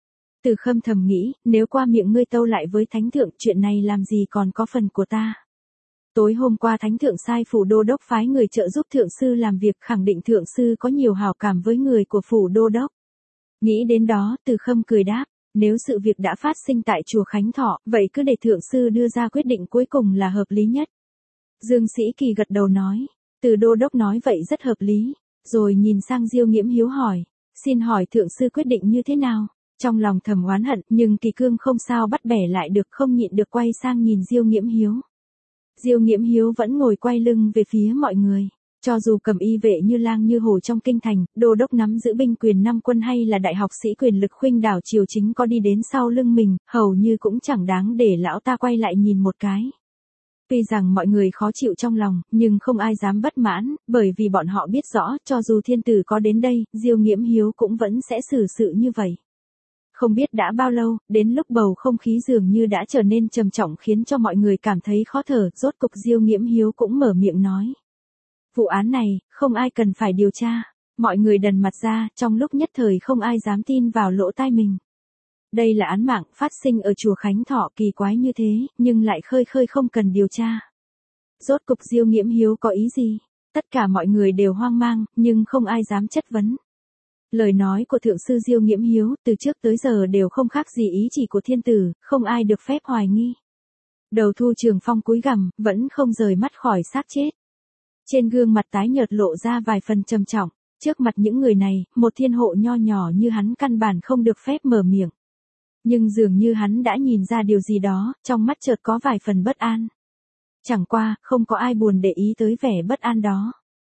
Từ Khâm thầm nghĩ, nếu qua miệng ngươi tâu lại với thánh thượng, chuyện này làm gì còn có phần của ta. Tối hôm qua thánh thượng sai Phủ Đô Đốc phái người trợ giúp thượng sư làm việc, khẳng định thượng sư có nhiều hảo cảm với người của Phủ Đô Đốc. Nghĩ đến đó, Từ Khâm cười đáp. Nếu sự việc đã phát sinh tại chùa Khánh Thọ, vậy cứ để thượng sư đưa ra quyết định cuối cùng là hợp lý nhất. Dương Sĩ Kỳ gật đầu nói, Từ Đô Đốc nói vậy rất hợp lý, rồi nhìn sang Diêu Nghiễm Hiếu hỏi, xin hỏi thượng sư quyết định như thế nào? Trong lòng thầm oán hận, nhưng Kỳ Cương không sao bắt bẻ lại được, không nhịn được quay sang nhìn Diêu Nghiễm Hiếu. Diêu Nghiễm Hiếu vẫn ngồi quay lưng về phía mọi người. Cho dù Cẩm Y vệ như lang như hổ trong kinh thành, đô đốc nắm giữ binh quyền 5 quân hay là đại học sĩ quyền lực khuynh đảo triều chính có đi đến sau lưng mình, hầu như cũng chẳng đáng để lão ta quay lại nhìn một cái. Tuy rằng mọi người khó chịu trong lòng, nhưng không ai dám bất mãn, bởi vì bọn họ biết rõ, cho dù thiên tử có đến đây, Diêu Nghiễm Hiếu cũng vẫn sẽ xử sự như vậy. Không biết đã bao lâu, đến lúc bầu không khí dường như đã trở nên trầm trọng khiến cho mọi người cảm thấy khó thở, rốt cục Diêu Nghiễm Hiếu cũng mở miệng nói. Vụ án này, không ai cần phải điều tra. Mọi người đần mặt ra, trong lúc nhất thời không ai dám tin vào lỗ tai mình. Đây là án mạng phát sinh ở chùa Khánh Thọ, kỳ quái như thế, nhưng lại khơi khơi không cần điều tra. Rốt cục Diêu Nghiễm Hiếu có ý gì? Tất cả mọi người đều hoang mang, nhưng không ai dám chất vấn. Lời nói của thượng sư Diêu Nghiễm Hiếu từ trước tới giờ đều không khác gì ý chỉ của thiên tử, không ai được phép hoài nghi. Đầu Thu Trường Phong cúi gằm, vẫn không rời mắt khỏi xác chết. Trên gương mặt tái nhợt lộ ra vài phần trầm trọng, trước mặt những người này, một thiên hộ nho nhỏ như hắn căn bản không được phép mở miệng. Nhưng dường như hắn đã nhìn ra điều gì đó, trong mắt chợt có vài phần bất an. Chẳng qua, không có ai buồn để ý tới vẻ bất an đó.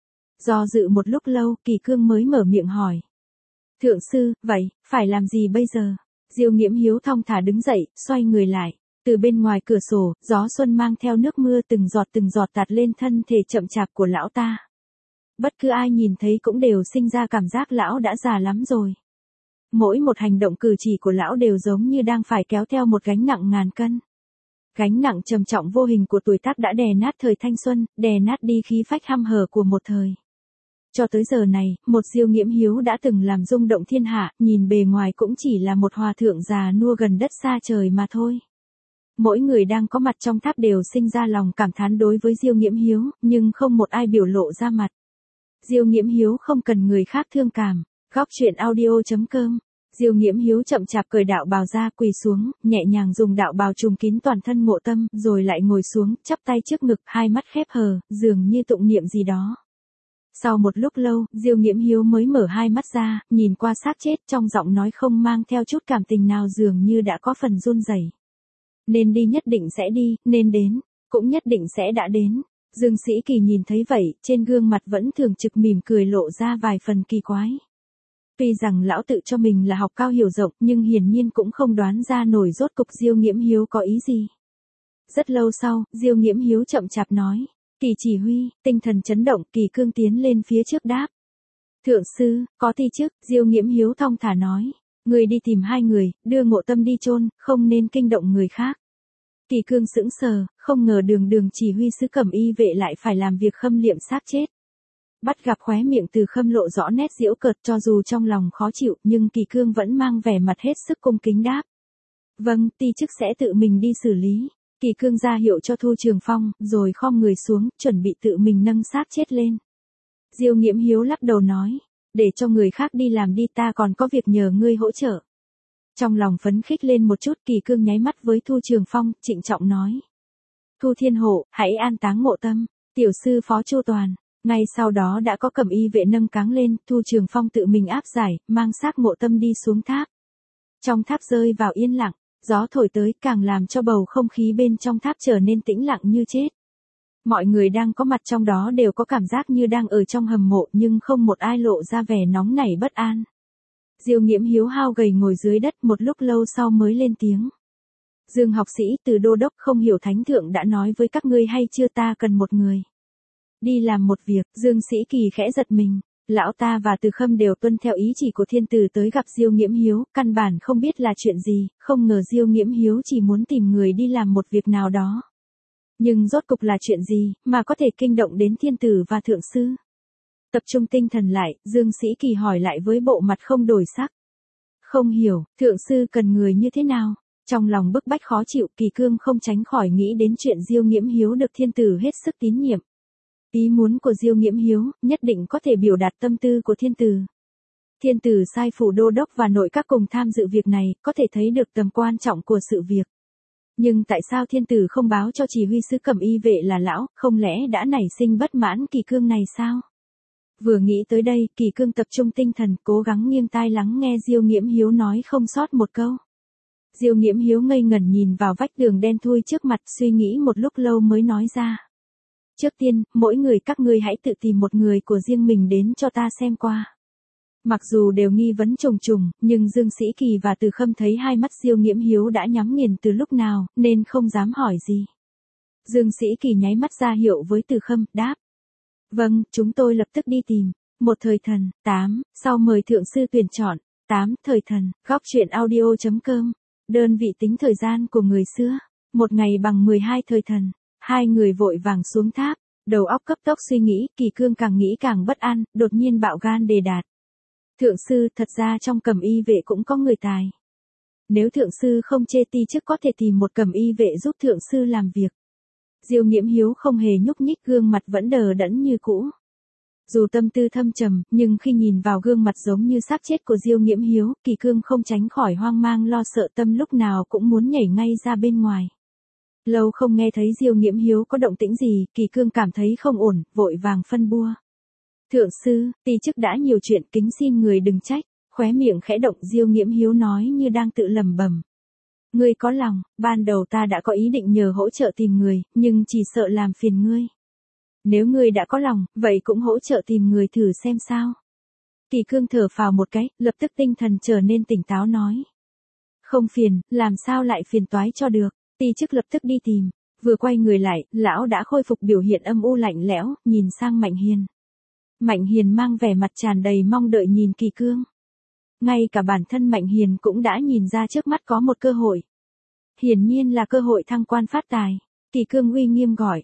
Do dự một lúc lâu, Kỳ Cương mới mở miệng hỏi. Thượng sư, vậy, phải làm gì bây giờ? Diêu Nghiễm Hiếu thong thả đứng dậy, xoay người lại. Từ bên ngoài cửa sổ, gió xuân mang theo nước mưa từng giọt tạt lên thân thể chậm chạp của lão ta. Bất cứ ai nhìn thấy cũng đều sinh ra cảm giác lão đã già lắm rồi. Mỗi một hành động cử chỉ của lão đều giống như đang phải kéo theo một gánh nặng ngàn cân. Gánh nặng trầm trọng vô hình của tuổi tác đã đè nát thời thanh xuân, đè nát đi khí phách hăm hở của một thời. Cho tới giờ này, một Diêu Nghiễm Hiếu đã từng làm rung động thiên hạ, nhìn bề ngoài cũng chỉ là một hòa thượng già nua gần đất xa trời mà thôi. Mỗi người đang có mặt trong tháp đều sinh ra lòng cảm thán đối với Diêu Nghiễm Hiếu, nhưng không một ai biểu lộ ra mặt. Diêu Nghiễm Hiếu không cần người khác thương cảm. Góc truyện audio.com. Diêu Nghiễm Hiếu chậm chạp cởi đạo bào ra, quỳ xuống, nhẹ nhàng dùng đạo bào trùm kín toàn thân Ngộ Tâm, rồi lại ngồi xuống, chắp tay trước ngực, hai mắt khép hờ, dường như tụng niệm gì đó. Sau một lúc lâu, Diêu Nghiễm Hiếu mới mở hai mắt ra, nhìn qua xác chết, trong giọng nói không mang theo chút cảm tình nào, dường như đã có phần run rẩy. Nên đi nhất định sẽ đi, nên đến, cũng nhất định sẽ đã đến. Dương Sĩ Kỳ nhìn thấy vậy, trên gương mặt vẫn thường trực mỉm cười lộ ra vài phần kỳ quái. Tuy rằng lão tự cho mình là học cao hiểu rộng, nhưng hiển nhiên cũng không đoán ra nổi rốt cục Diêu Nghiễm Hiếu có ý gì. Rất lâu sau, Diêu Nghiễm Hiếu chậm chạp nói. Kỳ chỉ huy, tinh thần chấn động, Kỳ Cương tiến lên phía trước đáp. Thượng sư, có ti chức, Diêu Nghiễm Hiếu thong thả nói. Người đi tìm hai người, đưa Ngộ Tâm đi chôn, không nên kinh động người khác. Kỳ Cương sững sờ, không ngờ đường chỉ huy sứ Cẩm Y vệ lại phải làm việc khâm liệm xác chết. Bắt gặp khóe miệng Từ Khâm lộ rõ nét giễu cợt, cho dù trong lòng khó chịu, nhưng Kỳ Cương vẫn mang vẻ mặt hết sức cung kính đáp. Vâng, ti chức sẽ tự mình đi xử lý. Kỳ Cương ra hiệu cho Thu Trường Phong, rồi khom người xuống, chuẩn bị tự mình nâng xác chết lên. Diêu Nghiễm Hiếu lắc đầu nói, để cho người khác đi làm đi, ta còn có việc nhờ ngươi hỗ trợ. Trong lòng phấn khích lên một chút, Kỳ Cương nháy mắt với Thu Trường Phong, trịnh trọng nói. Thu Thiên Hộ, hãy an táng Ngộ Tâm, tiểu sư phó chu toàn. Ngay sau đó đã có Cẩm Y vệ nâng cáng lên, Thu Trường Phong tự mình áp giải, mang xác Ngộ Tâm đi xuống tháp. Trong tháp rơi vào yên lặng, gió thổi tới càng làm cho bầu không khí bên trong tháp trở nên tĩnh lặng như chết. Mọi người đang có mặt trong đó đều có cảm giác như đang ở trong hầm mộ, nhưng không một ai lộ ra vẻ nóng nảy bất an. Diêu Nghiễm Hiếu hao gầy ngồi dưới đất, một lúc lâu sau mới lên tiếng. Dương học sĩ, Từ đô đốc không hiểu thánh thượng đã nói với các ngươi hay chưa, ta cần một người đi làm một việc. Dương Sĩ Kỳ khẽ giật mình. Lão ta và Từ Khâm đều tuân theo ý chỉ của thiên tử tới gặp Diêu Nghiễm Hiếu, căn bản không biết là chuyện gì, không ngờ Diêu Nghiễm Hiếu chỉ muốn tìm người đi làm một việc nào đó. Nhưng rốt cục là chuyện gì, mà có thể kinh động đến thiên tử và thượng sư? Tập trung tinh thần lại, Dương Sĩ Kỳ hỏi lại với bộ mặt không đổi sắc. Không hiểu, thượng sư cần người như thế nào? Trong lòng bức bách khó chịu, Kỳ Cương không tránh khỏi nghĩ đến chuyện Diêu Nghiễm Hiếu được thiên tử hết sức tín nhiệm. Ý muốn của Diêu Nghiễm Hiếu, nhất định có thể biểu đạt tâm tư của thiên tử. Thiên tử sai phủ đô đốc và nội các cùng tham dự việc này, có thể thấy được tầm quan trọng của sự việc. Nhưng tại sao thiên tử không báo cho chỉ huy sứ Cẩm Y vệ là lão, không lẽ đã nảy sinh bất mãn Kỳ Cương này sao? Vừa nghĩ tới đây, Kỳ Cương tập trung tinh thần, cố gắng nghiêng tai lắng nghe Diêu Nghiễm Hiếu nói không sót một câu. Diêu Nghiễm Hiếu ngây ngẩn nhìn vào vách tường đen thui trước mặt, suy nghĩ một lúc lâu mới nói ra. Trước tiên, mỗi người các ngươi hãy tự tìm một người của riêng mình đến cho ta xem qua. Mặc dù đều nghi vấn trùng trùng, nhưng Dương Sĩ Kỳ và Từ Khâm thấy hai mắt Diêu Nghiễm Hiếu đã nhắm nghiền từ lúc nào, nên không dám hỏi gì. Dương Sĩ Kỳ nháy mắt ra hiệu với Từ Khâm, đáp. Vâng, chúng tôi lập tức đi tìm. Một thời thần, 8, sau mời thượng sư tuyển chọn. 8, thời thần, góc truyện audio.com. Đơn vị tính thời gian của người xưa. Một ngày bằng 12 thời thần. Hai người vội vàng xuống tháp. Đầu óc cấp tốc suy nghĩ, Kỳ Cương càng nghĩ càng bất an, đột nhiên bạo gan đề đạt. Thượng sư, thật ra trong Cẩm Y vệ cũng có người tài. Nếu thượng sư không chê, ti chức có thể tìm một Cẩm Y vệ giúp thượng sư làm việc. Diêu Nghiễm Hiếu không hề nhúc nhích, gương mặt vẫn đờ đẫn như cũ. Dù tâm tư thâm trầm, nhưng khi nhìn vào gương mặt giống như xác chết của Diêu Nghiễm Hiếu, Kỳ Cương không tránh khỏi hoang mang lo sợ, tâm lúc nào cũng muốn nhảy ngay ra bên ngoài. Lâu không nghe thấy Diêu Nghiễm Hiếu có động tĩnh gì, Kỳ Cương cảm thấy không ổn, vội vàng phân bua. Thượng sư, ti chức đã nhiều chuyện, kính xin người đừng trách. Khóe miệng khẽ động, Diêu Nghiễm Hiếu nói như đang tự lẩm bẩm. Ngươi có lòng, ban đầu ta đã có ý định nhờ hỗ trợ tìm người, nhưng chỉ sợ làm phiền ngươi. Nếu ngươi đã có lòng, vậy cũng hỗ trợ tìm người thử xem sao. Kỳ Cương thở phào một cái, lập tức tinh thần trở nên tỉnh táo nói. Không phiền, làm sao lại phiền toái cho được, ti chức lập tức đi tìm. Vừa quay người lại, lão đã khôi phục biểu hiện âm u lạnh lẽo, nhìn sang Mạnh Hiền. Mạnh Hiền mang vẻ mặt tràn đầy mong đợi nhìn Kỳ Cương. Ngay cả bản thân Mạnh Hiền cũng đã nhìn ra trước mắt có một cơ hội. Hiển nhiên là cơ hội thăng quan phát tài. Kỳ Cương uy nghiêm gọi.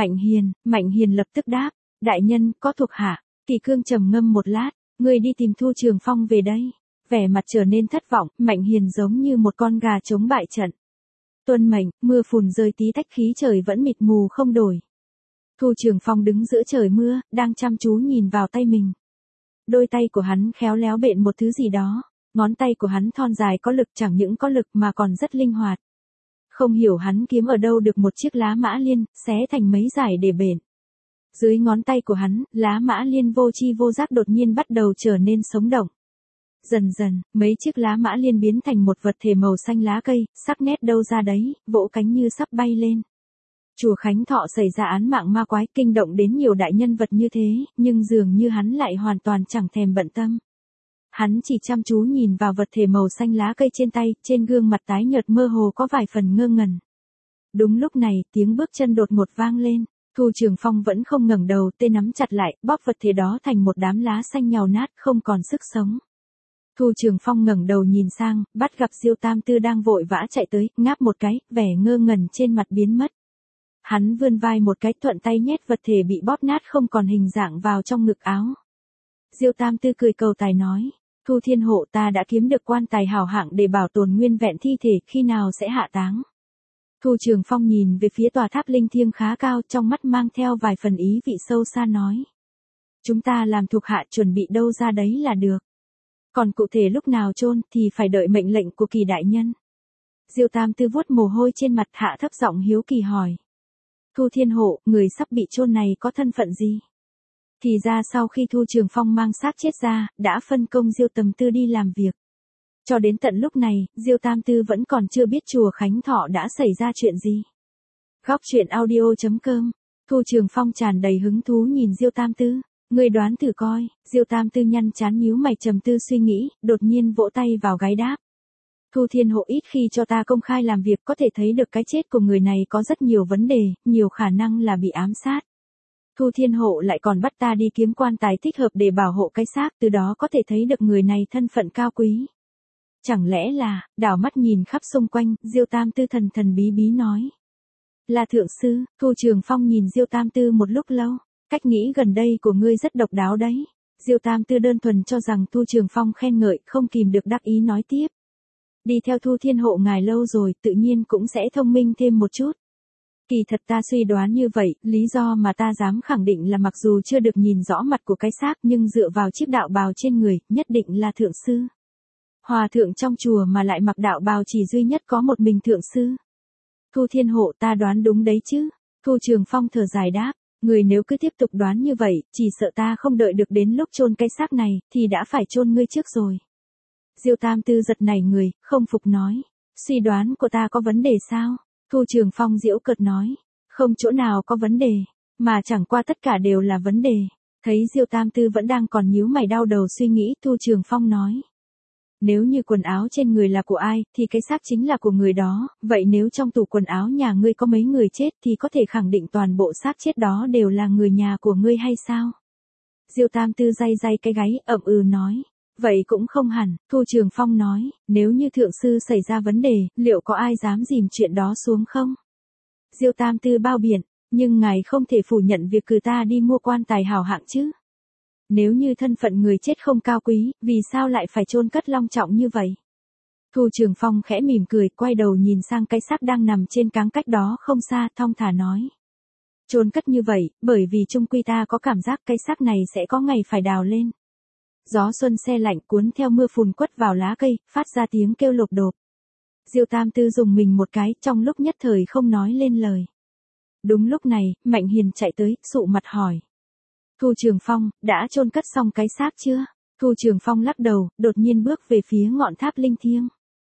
Mạnh Hiền lập tức đáp. Đại nhân, có thuộc hạ. Kỳ Cương trầm ngâm một lát. Người đi tìm Thu Trường Phong về đây. Vẻ mặt trở nên thất vọng, Mạnh Hiền giống như một con gà chống bại trận. Tuân mệnh, mưa phùn rơi tí tách khí trời vẫn mịt mù không đổi. Thu Trường Phong đứng giữa trời mưa, đang chăm chú nhìn vào tay mình. Đôi tay của hắn khéo léo bện một thứ gì đó. Ngón tay của hắn thon dài có lực, chẳng những có lực mà còn rất linh hoạt. Không hiểu hắn kiếm ở đâu được một chiếc lá mã liên, xé thành mấy dải để bện. Dưới ngón tay của hắn, lá mã liên vô chi vô giác đột nhiên bắt đầu trở nên sống động. Dần dần, mấy chiếc lá mã liên biến thành một vật thể màu xanh lá cây, sắc nét đâu ra đấy, vỗ cánh như sắp bay lên. Chùa Khánh Thọ xảy ra án mạng ma quái, kinh động đến nhiều đại nhân vật như thế, nhưng dường như hắn lại hoàn toàn chẳng thèm bận tâm. Hắn chỉ chăm chú nhìn vào vật thể màu xanh lá cây trên tay, trên gương mặt tái nhợt mơ hồ có vài phần ngơ ngẩn. Đúng lúc này, tiếng bước chân đột ngột vang lên. Thu Trường Phong vẫn không ngẩng đầu, tay nắm chặt lại, bóp vật thể đó thành một đám lá xanh nhàu nát, không còn sức sống. Thu Trường Phong ngẩng đầu nhìn sang, bắt gặp Diêu Tam Tư đang vội vã chạy tới, ngáp một cái, vẻ ngơ ngẩn trên mặt biến mất. Hắn vươn vai một cái, thuận tay nhét vật thể bị bóp nát không còn hình dạng vào trong ngực áo. Diêu Tam Tư cười cầu tài nói, Thu Thiên Hộ, ta đã kiếm được quan tài hảo hạng để bảo tồn nguyên vẹn thi thể, khi nào sẽ hạ táng. Thu Trường Phong nhìn về phía tòa tháp linh thiêng khá cao, trong mắt mang theo vài phần ý vị sâu xa nói. Chúng ta làm thuộc hạ chuẩn bị đâu ra đấy là được. Còn cụ thể lúc nào chôn thì phải đợi mệnh lệnh của Kỳ đại nhân. Diêu Tam Tư vuốt mồ hôi trên mặt, hạ thấp giọng hiếu kỳ hỏi. Thu Thiên Hộ, người sắp bị chôn này có thân phận gì? Thì ra sau khi Thu Trường Phong mang xác chết ra, đã phân công Diêu Tầm Tư đi làm việc. Cho đến tận lúc này, Diêu Tam Tư vẫn còn chưa biết chùa Khánh Thọ đã xảy ra chuyện gì. Góc truyện audio.com. Thu Trường Phong tràn đầy hứng thú nhìn Diêu Tam Tư. Người đoán thử coi. Diêu Tam Tư nhăn trán nhíu mày trầm tư suy nghĩ, đột nhiên vỗ tay vào gáy đáp. Thu Thiên Hộ ít khi cho ta công khai làm việc, có thể thấy được cái chết của người này có rất nhiều vấn đề, nhiều khả năng là bị ám sát. Thu Thiên Hộ lại còn bắt ta đi kiếm quan tài thích hợp để bảo hộ cái xác, từ đó có thể thấy được người này thân phận cao quý. Chẳng lẽ là, đảo mắt nhìn khắp xung quanh, Diêu Tam Tư thần thần bí bí nói. Là thượng sư. Thu Trường Phong nhìn Diêu Tam Tư một lúc lâu. Cách nghĩ gần đây của ngươi rất độc đáo đấy. Diêu Tam Tư đơn thuần cho rằng Thu Trường Phong khen ngợi, không kìm được đắc ý nói tiếp. Đi theo Thu Thiên Hộ ngài lâu rồi, tự nhiên cũng sẽ thông minh thêm một chút. Kỳ thật ta suy đoán như vậy, lý do mà ta dám khẳng định là mặc dù chưa được nhìn rõ mặt của cái xác nhưng dựa vào chiếc đạo bào trên người, nhất định là thượng sư. Hòa thượng trong chùa mà lại mặc đạo bào chỉ duy nhất có một mình thượng sư. Thu Thiên Hộ, ta đoán đúng đấy chứ? Thu Trường Phong thở dài đáp, người nếu cứ tiếp tục đoán như vậy, chỉ sợ ta không đợi được đến lúc chôn cái xác này, thì đã phải chôn ngươi trước rồi. Diêu Tam Tư giật nảy người, không phục nói, suy đoán của ta có vấn đề sao? Thu Trường Phong giễu cợt nói, không chỗ nào có vấn đề, mà chẳng qua tất cả đều là vấn đề. Thấy Diêu Tam Tư vẫn đang còn nhíu mày đau đầu suy nghĩ, Thu Trường Phong nói. Nếu như quần áo trên người là của ai, thì cái xác chính là của người đó, vậy nếu trong tủ quần áo nhà ngươi có mấy người chết thì có thể khẳng định toàn bộ xác chết đó đều là người nhà của ngươi hay sao? Diêu Tam Tư day day cái gáy, ậm ừ nói. Vậy cũng không hẳn, Thu Trường Phong nói, nếu như thượng sư xảy ra vấn đề, liệu có ai dám dìm chuyện đó xuống không? Diêu Tam Tư bao biện, nhưng ngài không thể phủ nhận việc cử ta đi mua quan tài hảo hạng chứ. Nếu như thân phận người chết không cao quý, vì sao lại phải chôn cất long trọng như vậy? Thu Trường Phong khẽ mỉm cười, quay đầu nhìn sang cái xác đang nằm trên cáng cách đó không xa, thong thả nói. Chôn cất như vậy, bởi vì chung quy ta có cảm giác cái xác này sẽ có ngày phải đào lên. Gió xuân se lạnh cuốn theo mưa phùn quất vào lá cây, phát ra tiếng kêu lộp độp. Diêu Tam Tư dùng mình một cái, trong lúc nhất thời không nói lên lời. Đúng lúc này, Mạnh Hiền chạy tới, sụ mặt hỏi. Thu Trường Phong, đã chôn cất xong cái xác chưa? Thu Trường Phong lắc đầu, đột nhiên bước về phía ngọn tháp linh thiêng.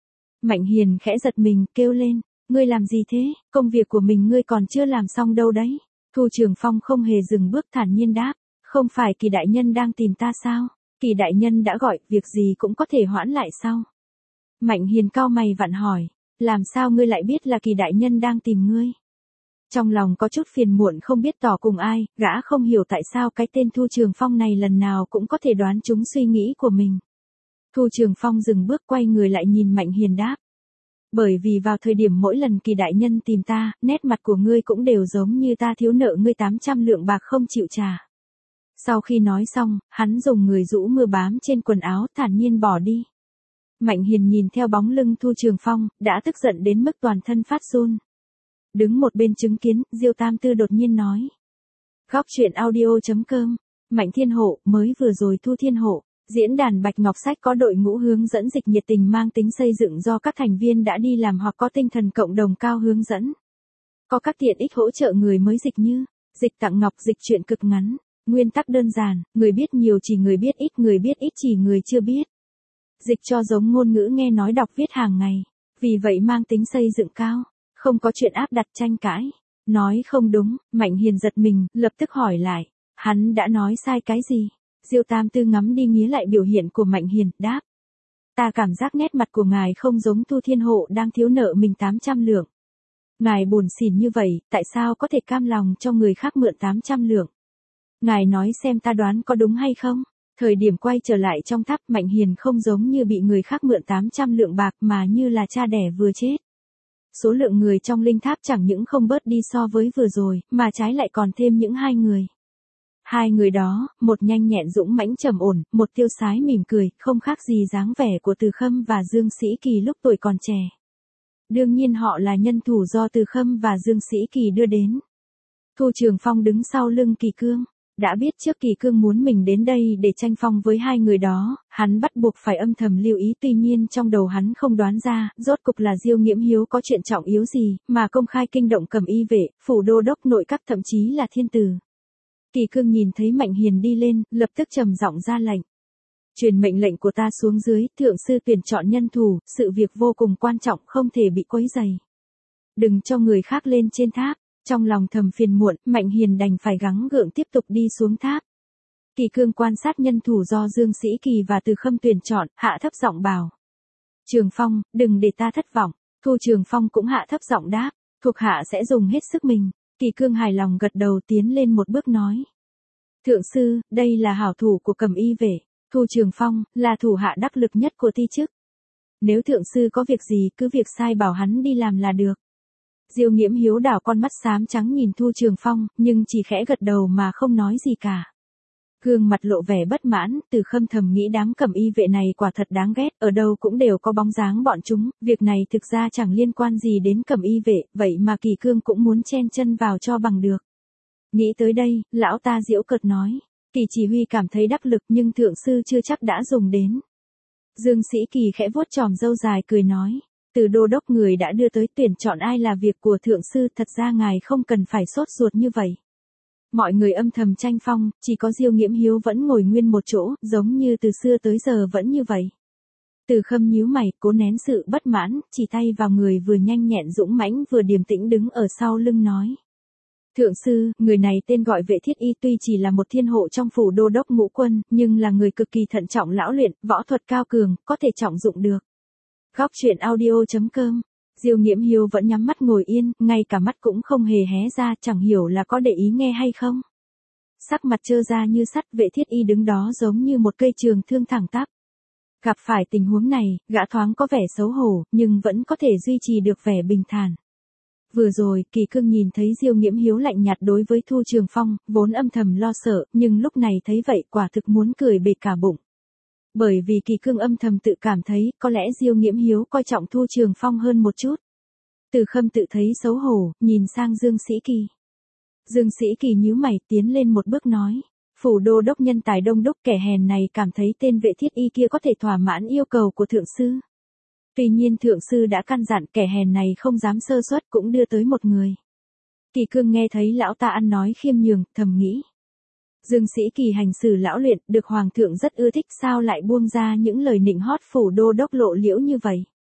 Mạnh Hiền khẽ giật mình, kêu lên, ngươi làm gì thế, công việc của mình ngươi còn chưa làm xong đâu đấy. Thu Trường Phong không hề dừng bước, thản nhiên đáp, không phải Kỳ đại nhân đang tìm ta sao? Kỳ đại nhân đã gọi, việc gì cũng có thể hoãn lại sau. Mạnh Hiền cau mày vặn hỏi, làm sao ngươi lại biết là Kỳ đại nhân đang tìm ngươi? Trong lòng có chút phiền muộn không biết tỏ cùng ai, gã không hiểu tại sao cái tên Thu Trường Phong này lần nào cũng có thể đoán trúng suy nghĩ của mình. Thu Trường Phong dừng bước, quay người lại nhìn Mạnh Hiền đáp. Bởi vì vào thời điểm mỗi lần Kỳ đại nhân tìm ta, nét mặt của ngươi cũng đều giống như ta thiếu nợ ngươi 800 lượng bạc không chịu trả. Sau khi nói xong, hắn dùng người rũ mưa bám trên quần áo, thản nhiên bỏ đi. Mạnh Hiền nhìn theo bóng lưng Thu Trường Phong, đã tức giận đến mức toàn thân phát run. Đứng một bên chứng kiến, Diêu Tam Tư đột nhiên nói. Góc truyện audio.com, Mạnh Thiên Hộ, mới vừa rồi Thu Thiên Hộ. Diễn đàn Bạch Ngọc Sách có đội ngũ hướng dẫn dịch nhiệt tình mang tính xây dựng do các thành viên đã đi làm hoặc có tinh thần cộng đồng cao hướng dẫn. Có các tiện ích hỗ trợ người mới dịch như dịch tặng ngọc, dịch truyện cực ngắn. Nguyên tắc đơn giản, người biết nhiều chỉ người biết ít, người biết ít chỉ người chưa biết. Dịch cho giống ngôn ngữ nghe nói đọc viết hàng ngày. Vì vậy mang tính xây dựng cao, không có chuyện áp đặt tranh cãi. Nói không đúng, Mạnh Hiền giật mình, lập tức hỏi lại. Hắn đã nói sai cái gì? Diêu Tam Tư ngắm đi nghía lại biểu hiện của Mạnh Hiền, đáp. Ta cảm giác nét mặt của ngài không giống Thu Thiên Hộ đang thiếu nợ mình 800 lượng. Ngài buồn xỉn như vậy, tại sao có thể cam lòng cho người khác mượn 800 lượng? Ngài nói xem ta đoán có đúng hay không? Thời điểm quay trở lại trong tháp, Mạnh Hiền không giống như bị người khác mượn 800 lượng bạc mà như là cha đẻ vừa chết. Số lượng người trong linh tháp chẳng những không bớt đi so với vừa rồi, mà trái lại còn thêm những 2 người. 2 người đó, một nhanh nhẹn dũng mãnh trầm ổn, một tiêu sái mỉm cười, không khác gì dáng vẻ của Từ Khâm và Dương Sĩ Kỳ lúc tuổi còn trẻ. Đương nhiên họ là nhân thủ do Từ Khâm và Dương Sĩ Kỳ đưa đến. Thu Trường Phong đứng sau lưng Kỳ Cương. Đã biết trước Kỳ Cương muốn mình đến đây để tranh phong với 2 người đó, hắn bắt buộc phải âm thầm lưu ý, tuy nhiên trong đầu hắn không đoán ra, rốt cục là Diêu Nghiễm Hiếu có chuyện trọng yếu gì, mà công khai kinh động Cẩm Y vệ, phủ đô đốc nội các, thậm chí là thiên tử. Kỳ Cương nhìn thấy Mạnh Hiền đi lên, lập tức trầm giọng ra lệnh. Truyền mệnh lệnh của ta xuống dưới, thượng sư tuyển chọn nhân thủ, sự việc vô cùng quan trọng không thể bị quấy rầy. Đừng cho người khác lên trên tháp. Trong lòng thầm phiền muộn, Mạnh Hiền đành phải gắng gượng tiếp tục đi xuống tháp. Kỳ Cương quan sát nhân thủ do Dương Sĩ Kỳ và Từ Khâm tuyển chọn, hạ thấp giọng bảo. Trường Phong, đừng để ta thất vọng. Thu Trường Phong cũng hạ thấp giọng đáp, thuộc hạ sẽ dùng hết sức mình. Kỳ Cương hài lòng gật đầu, tiến lên một bước nói. Thượng sư, đây là hảo thủ của Cẩm Y vệ. Thu Trường Phong, là thủ hạ đắc lực nhất của ti chức. Nếu thượng sư có việc gì cứ việc sai bảo hắn đi làm là được. Diêu Nghiễm Hiếu đảo con mắt xám trắng nhìn Thu Trường Phong, nhưng chỉ khẽ gật đầu mà không nói gì cả. Gương mặt lộ vẻ bất mãn, Từ Khâm thầm nghĩ đám Cẩm Y vệ này quả thật đáng ghét, ở đâu cũng đều có bóng dáng bọn chúng, việc này thực ra chẳng liên quan gì đến Cẩm Y vệ, vậy mà Kỳ Cương cũng muốn chen chân vào cho bằng được. Nghĩ tới đây, lão ta giễu cợt nói, Kỳ chỉ huy cảm thấy đắc lực nhưng thượng sư chưa chắc đã dùng đến. Dương Sĩ Kỳ khẽ vuốt chòm râu dài cười nói. Từ đô đốc người đã đưa tới, tuyển chọn ai là việc của thượng sư, thật ra ngài không cần phải sốt ruột như vậy. Mọi người âm thầm tranh phong, chỉ có Diêu Nghiễm Hiếu vẫn ngồi nguyên một chỗ, giống như từ xưa tới giờ vẫn như vậy. Từ Khâm nhíu mày, cố nén sự bất mãn, chỉ tay vào người vừa nhanh nhẹn dũng mãnh vừa điềm tĩnh đứng ở sau lưng nói. Thượng sư, người này tên gọi Vệ Thiết Y, tuy chỉ là một thiên hộ trong phủ đô đốc ngũ quân, nhưng là người cực kỳ thận trọng lão luyện, võ thuật cao cường, có thể trọng dụng được. Góc truyện audio.com, Diêu Nghiễm Hiếu vẫn nhắm mắt ngồi yên, ngay cả mắt cũng không hề hé ra, chẳng hiểu là có để ý nghe hay không. Sắc mặt trơ ra như sắt, Vệ Thiết Y đứng đó giống như một cây trường thương thẳng tắp. Gặp phải tình huống này, gã thoáng có vẻ xấu hổ, nhưng vẫn có thể duy trì được vẻ bình thản. Vừa rồi, Kỳ Cương nhìn thấy Diêu Nghiễm Hiếu lạnh nhạt đối với Thu Trường Phong, vốn âm thầm lo sợ, nhưng lúc này thấy vậy quả thực muốn cười bể cả bụng. Bởi vì Kỳ Cương âm thầm tự cảm thấy, có lẽ Diêu Nghiễm Hiếu coi trọng Thu Trường Phong hơn một chút. Từ Khâm tự thấy xấu hổ, nhìn sang Dương Sĩ Kỳ. Dương Sĩ Kỳ nhíu mày, tiến lên một bước nói. Phủ đô đốc nhân tài đông đúc, kẻ hèn này cảm thấy tên Vệ Thiết Y kia có thể thỏa mãn yêu cầu của thượng sư. Tuy nhiên thượng sư đã căn dặn, kẻ hèn này không dám sơ suất, cũng đưa tới một người. Kỳ Cương nghe thấy lão ta ăn nói khiêm nhường, thầm nghĩ. Dương Sĩ Kỳ hành xử lão luyện, được hoàng thượng rất ưa thích, sao lại buông ra những lời nịnh hót phủ đô đốc lộ liễu như vậy.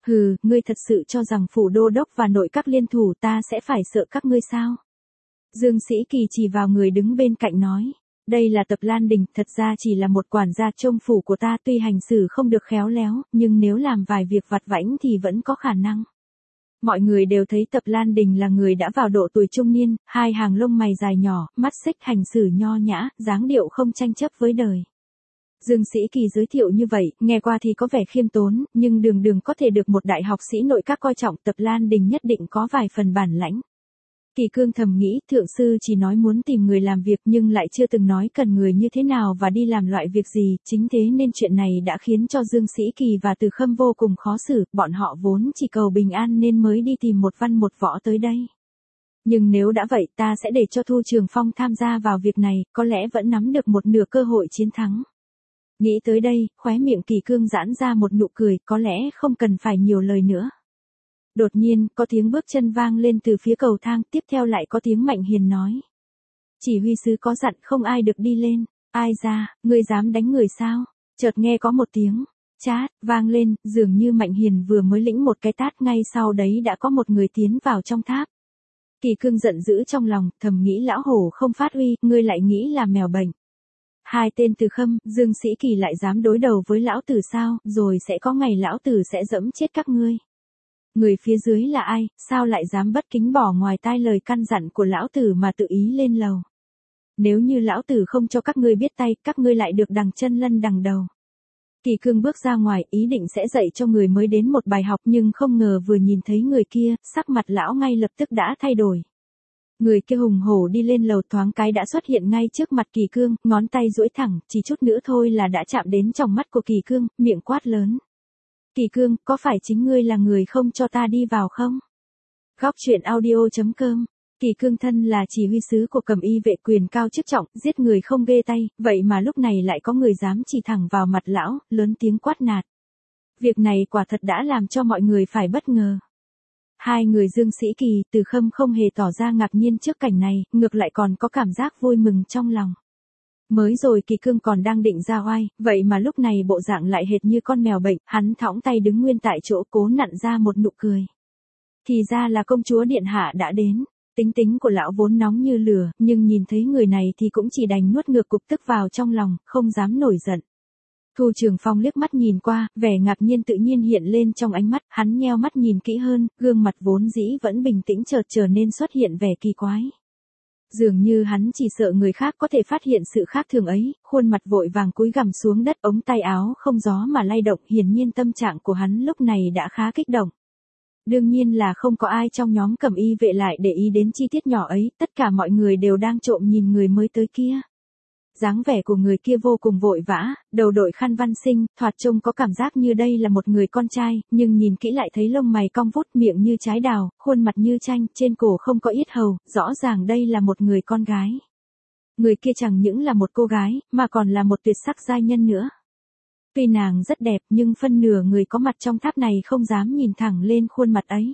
Hừ, ngươi thật sự cho rằng phủ đô đốc và nội các liên thủ ta sẽ phải sợ các ngươi sao? Dương Sĩ Kỳ chỉ vào người đứng bên cạnh nói. Đây là Tập Lan Đình, thật ra chỉ là một quản gia trông phủ của ta, tuy hành xử không được khéo léo, nhưng nếu làm vài việc vặt vãnh thì vẫn có khả năng. Mọi người đều thấy Tập Lan Đình là người đã vào độ tuổi trung niên, hai hàng lông mày dài nhỏ, mắt xích, hành xử nho nhã, dáng điệu không tranh chấp với đời. Dương Sĩ Kỳ giới thiệu như vậy, nghe qua thì có vẻ khiêm tốn, nhưng đường đường có thể được một đại học sĩ nội các coi trọng, Tập Lan Đình nhất định có vài phần bản lãnh. Kỳ Cương thầm nghĩ, thượng sư chỉ nói muốn tìm người làm việc nhưng lại chưa từng nói cần người như thế nào và đi làm loại việc gì, chính thế nên chuyện này đã khiến cho Dương Sĩ Kỳ và Từ Khâm vô cùng khó xử, bọn họ vốn chỉ cầu bình an nên mới đi tìm một văn một võ tới đây. Nhưng nếu đã vậy ta sẽ để cho Thu Trường Phong tham gia vào việc này, có lẽ vẫn nắm được một nửa cơ hội chiến thắng. Nghĩ tới đây, khóe miệng Kỳ Cương giãn ra một nụ cười, có lẽ không cần phải nhiều lời nữa. Đột nhiên, có tiếng bước chân vang lên từ phía cầu thang, tiếp theo lại có tiếng Mạnh Hiền nói. Chỉ huy sứ có dặn không ai được đi lên, ai ra, ngươi dám đánh người sao? Chợt nghe có một tiếng, chát, vang lên, dường như Mạnh Hiền vừa mới lĩnh một cái tát, ngay sau đấy đã có một người tiến vào trong tháp. Kỳ Cương giận dữ trong lòng, thầm nghĩ lão hổ không phát uy, ngươi lại nghĩ là mèo bệnh. Hai tên Từ Khâm, Dương Sĩ Kỳ lại dám đối đầu với lão tử sao, rồi sẽ có ngày lão tử sẽ dẫm chết các ngươi. Người phía dưới là ai, sao lại dám bất kính bỏ ngoài tai lời căn dặn của lão tử mà tự ý lên lầu. Nếu như lão tử không cho các ngươi biết tay, các ngươi lại được đằng chân lân đằng đầu. Kỳ Cương bước ra ngoài, ý định sẽ dạy cho người mới đến một bài học, nhưng không ngờ vừa nhìn thấy người kia, sắc mặt lão ngay lập tức đã thay đổi. Người kia hùng hổ đi lên lầu, thoáng cái đã xuất hiện ngay trước mặt Kỳ Cương, ngón tay duỗi thẳng, chỉ chút nữa thôi là đã chạm đến trong mắt của Kỳ Cương, miệng quát lớn. Kỳ Cương, có phải chính ngươi là người không cho ta đi vào không? Góc truyện audio.com. Kỳ Cương thân là chỉ huy sứ của Cầm Y vệ, quyền cao chức trọng, giết người không ghê tay, vậy mà lúc này lại có người dám chỉ thẳng vào mặt lão, lớn tiếng quát nạt. Việc này quả thật đã làm cho mọi người phải bất ngờ. Hai người Dương Sĩ Kỳ, Từ Khâm không hề tỏ ra ngạc nhiên trước cảnh này, ngược lại còn có cảm giác vui mừng trong lòng. Mới rồi Kỳ Cương còn đang định ra oai, vậy mà lúc này bộ dạng lại hệt như con mèo bệnh, hắn thõng tay đứng nguyên tại chỗ cố nặn ra một nụ cười. Thì ra là công chúa điện hạ đã đến, tính của lão vốn nóng như lửa, nhưng nhìn thấy người này thì cũng chỉ đành nuốt ngược cục tức vào trong lòng, không dám nổi giận. Thu Trường Phong liếc mắt nhìn qua, vẻ ngạc nhiên tự nhiên hiện lên trong ánh mắt, hắn nheo mắt nhìn kỹ hơn, gương mặt vốn dĩ vẫn bình tĩnh chợt trở nên xuất hiện vẻ kỳ quái. Dường như hắn chỉ sợ người khác có thể phát hiện sự khác thường ấy, khuôn mặt vội vàng cúi gằm xuống đất, ống tay áo không gió mà lay động, hiển nhiên tâm trạng của hắn lúc này đã khá kích động. Đương nhiên là không có ai trong nhóm Cầm Y vệ lại để ý đến chi tiết nhỏ ấy, tất cả mọi người đều đang trộm nhìn người mới tới kia. Dáng vẻ của người kia vô cùng vội vã, đầu đội khăn văn sinh, thoạt trông có cảm giác như đây là một người con trai, nhưng nhìn kỹ lại thấy lông mày cong vút, miệng như trái đào, khuôn mặt như tranh, trên cổ không có yết hầu, rõ ràng đây là một người con gái. Người kia chẳng những là một cô gái, mà còn là một tuyệt sắc giai nhân nữa. Tuy nàng rất đẹp nhưng phân nửa người có mặt trong tháp này không dám nhìn thẳng lên khuôn mặt ấy.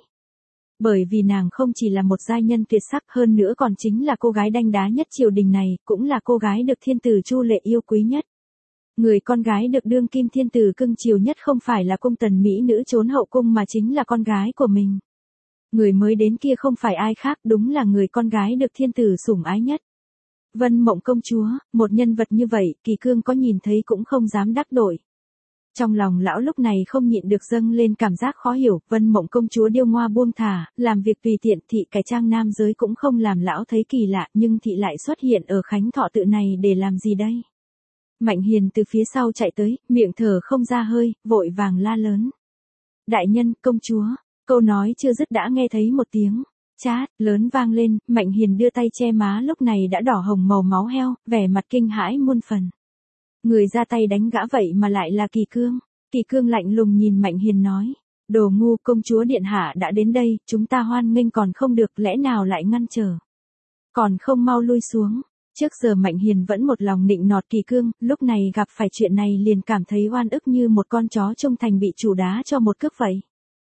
Bởi vì nàng không chỉ là một giai nhân tuyệt sắc, hơn nữa còn chính là cô gái đanh đá nhất triều đình này, cũng là cô gái được thiên tử Chu Lệ yêu quý nhất. Người con gái được đương kim thiên tử cưng chiều nhất không phải là cung tần mỹ nữ trốn hậu cung mà chính là con gái của mình. Người mới đến kia không phải ai khác, đúng là người con gái được thiên tử sủng ái nhất. Vân Mộng công chúa, một nhân vật như vậy, Kỳ Cương có nhìn thấy cũng không dám đắc tội. Trong lòng lão lúc này không nhịn được dâng lên cảm giác khó hiểu, Vân Mộng công chúa điêu ngoa buông thả, làm việc tùy tiện, thị cải trang nam giới cũng không làm lão thấy kỳ lạ, nhưng thị lại xuất hiện ở Khánh Thọ tự này để làm gì đây? Mạnh Hiền từ phía sau chạy tới, miệng thở không ra hơi, vội vàng la lớn. Đại nhân, công chúa, câu nói chưa dứt đã nghe thấy một tiếng chát lớn vang lên, Mạnh Hiền đưa tay che má lúc này đã đỏ hồng màu máu heo, vẻ mặt kinh hãi muôn phần. Người ra tay đánh gã vậy mà lại là Kỳ Cương. Kỳ Cương lạnh lùng nhìn Mạnh Hiền nói. Đồ ngu, công chúa điện hạ đã đến đây, chúng ta hoan nghênh còn không được, lẽ nào lại ngăn trở. Còn không mau lui xuống. Trước giờ Mạnh Hiền vẫn một lòng nịnh nọt Kỳ Cương, lúc này gặp phải chuyện này liền cảm thấy oan ức như một con chó trung thành bị chủ đá cho một cước vậy.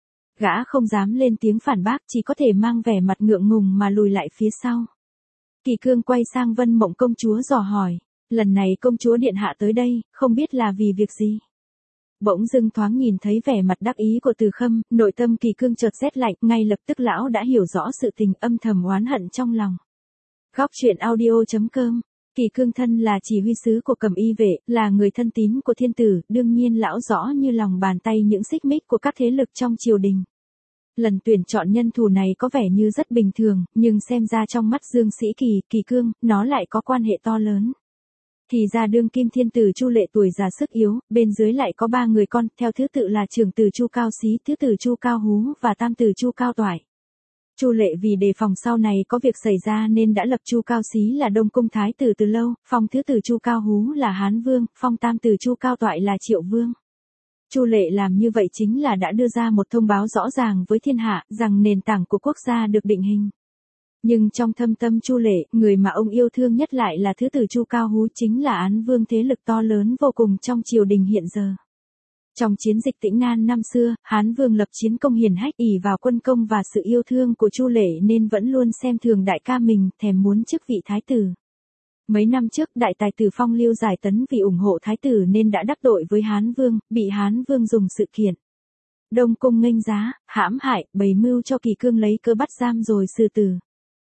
Gã không dám lên tiếng phản bác, chỉ có thể mang vẻ mặt ngượng ngùng mà lùi lại phía sau. Kỳ Cương quay sang Vân Mộng công chúa dò hỏi. Lần này công chúa điện hạ tới đây, không biết là vì việc gì? Bỗng dưng thoáng nhìn thấy vẻ mặt đắc ý của Từ Khâm, nội tâm Kỳ Cương chợt rét lạnh, ngay lập tức lão đã hiểu rõ sự tình, âm thầm oán hận trong lòng. Góc truyện audio.com. Kỳ Cương thân là chỉ huy sứ của Cầm Y vệ, là người thân tín của thiên tử, đương nhiên lão rõ như lòng bàn tay những xích mích của các thế lực trong triều đình. Lần tuyển chọn nhân thủ này có vẻ như rất bình thường, nhưng xem ra trong mắt Dương Sĩ Kỳ, Kỳ Cương, nó lại có quan hệ to lớn. Thì ra đương kim thiên tử Chu Lệ tuổi già sức yếu, bên dưới lại có 3 người con, theo thứ tự là trưởng tử Chu Cao Xí, thứ tử Chu Cao Hú và tam tử Chu Cao Toại. Chu Lệ vì đề phòng sau này có việc xảy ra nên đã lập Chu Cao Xí là Đông Cung thái tử từ lâu, phong thứ tử Chu Cao Hú là Hán Vương, phong tam tử Chu Cao Toại là Triệu Vương. Chu Lệ làm như vậy chính là đã đưa ra một thông báo rõ ràng với thiên hạ, rằng nền tảng của quốc gia được định hình. Nhưng trong thâm tâm Chu Lệ, người mà ông yêu thương nhất lại là thứ tử Chu Cao Hú, chính là Án Vương, thế lực to lớn vô cùng trong triều đình hiện giờ. Trong chiến dịch Tĩnh Nan năm xưa, Hán Vương lập chiến công hiển hách, ỷ vào quân công và sự yêu thương của Chu Lệ nên vẫn luôn xem thường đại ca mình, thèm muốn chức vị thái tử. Mấy năm trước, đại tài tử Phong Lưu Giải Tấn vì ủng hộ thái tử nên đã đắc tội với Hán Vương, bị Hán Vương dùng sự kiện Đông Cung nghênh giá, hãm hại, bày mưu cho Kỳ Cương lấy cớ bắt giam rồi xử tử.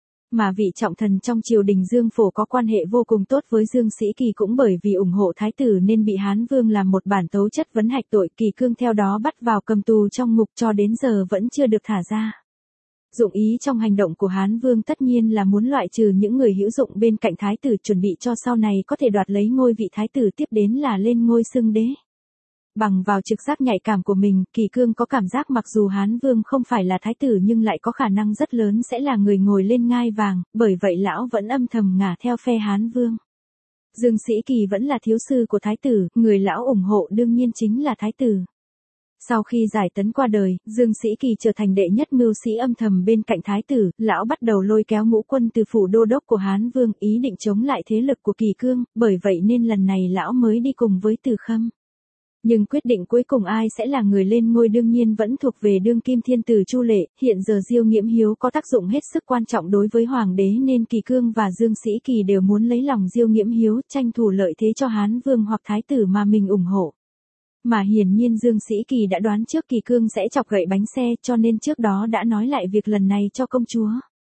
Mà vị trọng thần trong triều đình Dương Phổ có quan hệ vô cùng tốt với Dương Sĩ Kỳ cũng bởi vì ủng hộ thái tử nên bị Hán Vương làm một bản tấu chất vấn hạch tội, Kỳ Cương theo đó bắt vào cầm tù trong ngục cho đến giờ vẫn chưa được thả ra. Dụng ý trong hành động của Hán Vương tất nhiên là muốn loại trừ những người hữu dụng bên cạnh thái tử, chuẩn bị cho sau này có thể đoạt lấy ngôi vị thái tử, tiếp đến là lên ngôi xưng đế. Bằng vào trực giác nhạy cảm của mình, Kỳ Cương có cảm giác mặc dù Hán Vương không phải là thái tử nhưng lại có khả năng rất lớn sẽ là người ngồi lên ngai vàng, bởi vậy lão vẫn âm thầm ngả theo phe Hán Vương. Dương Sĩ Kỳ vẫn là thiếu sư của thái tử, người lão ủng hộ đương nhiên chính là thái tử. Sau khi Giải Tấn qua đời, Dương Sĩ Kỳ trở thành đệ nhất mưu sĩ âm thầm bên cạnh thái tử, lão bắt đầu lôi kéo ngũ quân từ phủ đô đốc của Hán Vương, ý định chống lại thế lực của Kỳ Cương, bởi vậy nên lần này lão mới đi cùng với Từ Khâm. Nhưng quyết định cuối cùng ai sẽ là người lên ngôi đương nhiên vẫn thuộc về đương kim thiên tử Chu Lệ, hiện giờ Diêu Nghiễm Hiếu có tác dụng hết sức quan trọng đối với hoàng đế nên Kỳ Cương và Dương Sĩ Kỳ đều muốn lấy lòng Diêu Nghiễm Hiếu, tranh thủ lợi thế cho Hán Vương hoặc thái tử mà mình ủng hộ. Mà hiển nhiên Dương Sĩ Kỳ đã đoán trước Kỳ Cương sẽ chọc gậy bánh xe, cho nên trước đó đã nói lại việc lần này cho công chúa.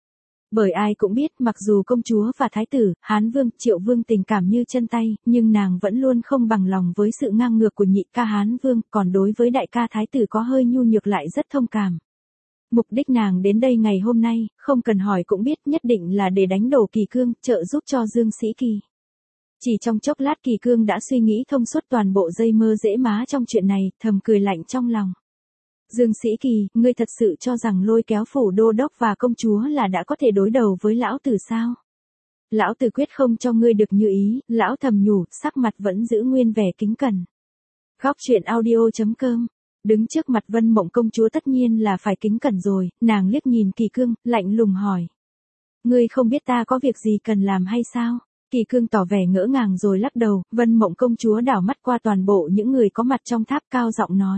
Bởi ai cũng biết mặc dù công chúa và thái tử, Hán Vương, Triệu Vương tình cảm như chân tay, nhưng nàng vẫn luôn không bằng lòng với sự ngang ngược của nhị ca Hán Vương, còn đối với đại ca thái tử có hơi nhu nhược lại rất thông cảm. Mục đích nàng đến đây ngày hôm nay, không cần hỏi cũng biết nhất định là để đánh đổ Kỳ Cương, trợ giúp cho Dương Sĩ Kỳ. Chỉ trong chốc lát Kỳ Cương đã suy nghĩ thông suốt toàn bộ dây mơ dễ má trong chuyện này, thầm cười lạnh trong lòng. Dương Sĩ Kỳ, ngươi thật sự cho rằng lôi kéo phủ đô đốc và công chúa là đã có thể đối đầu với lão tử sao? Lão tử quyết không cho ngươi được như ý, lão thầm nhủ, sắc mặt vẫn giữ nguyên vẻ kính cẩn. Góc truyện audio.com. Đứng trước mặt Vân Mộng công chúa tất nhiên là phải kính cẩn rồi, nàng liếc nhìn Kỳ Cương, lạnh lùng hỏi. Ngươi không biết ta có việc gì cần làm hay sao? Kỳ Cương tỏ vẻ ngỡ ngàng rồi lắc đầu, Vân Mộng công chúa đảo mắt qua toàn bộ những người có mặt trong tháp cao giọng nói.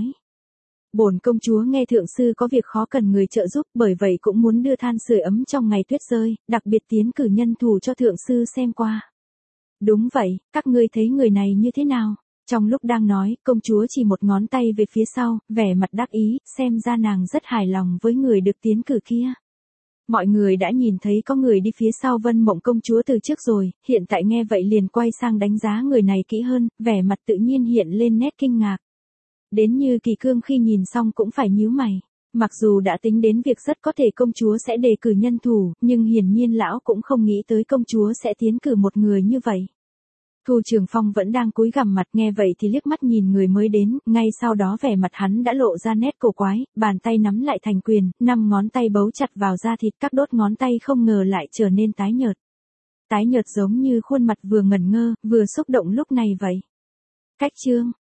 Bổn công chúa nghe thượng sư có việc khó cần người trợ giúp, bởi vậy cũng muốn đưa than sưởi ấm trong ngày tuyết rơi, đặc biệt tiến cử nhân thủ cho thượng sư xem qua. Đúng vậy, các ngươi thấy người này như thế nào? Trong lúc đang nói, công chúa chỉ một ngón tay về phía sau, vẻ mặt đắc ý, xem ra nàng rất hài lòng với người được tiến cử kia. Mọi người đã nhìn thấy có người đi phía sau Vân Mộng công chúa từ trước rồi, hiện tại nghe vậy liền quay sang đánh giá người này kỹ hơn, vẻ mặt tự nhiên hiện lên nét kinh ngạc. Đến như Kỳ Cương khi nhìn xong cũng phải nhíu mày. Mặc dù đã tính đến việc rất có thể công chúa sẽ đề cử nhân thủ, nhưng hiển nhiên lão cũng không nghĩ tới công chúa sẽ tiến cử một người như vậy. Thu Trường Phong vẫn đang cúi gằm mặt nghe vậy thì liếc mắt nhìn người mới đến, ngay sau đó vẻ mặt hắn đã lộ ra nét cổ quái, bàn tay nắm lại thành quyền, 5 ngón tay bấu chặt vào da thịt, các đốt ngón tay không ngờ lại trở nên tái nhợt. Tái nhợt giống như khuôn mặt vừa ngẩn ngơ, vừa xúc động lúc này vậy. Cách chương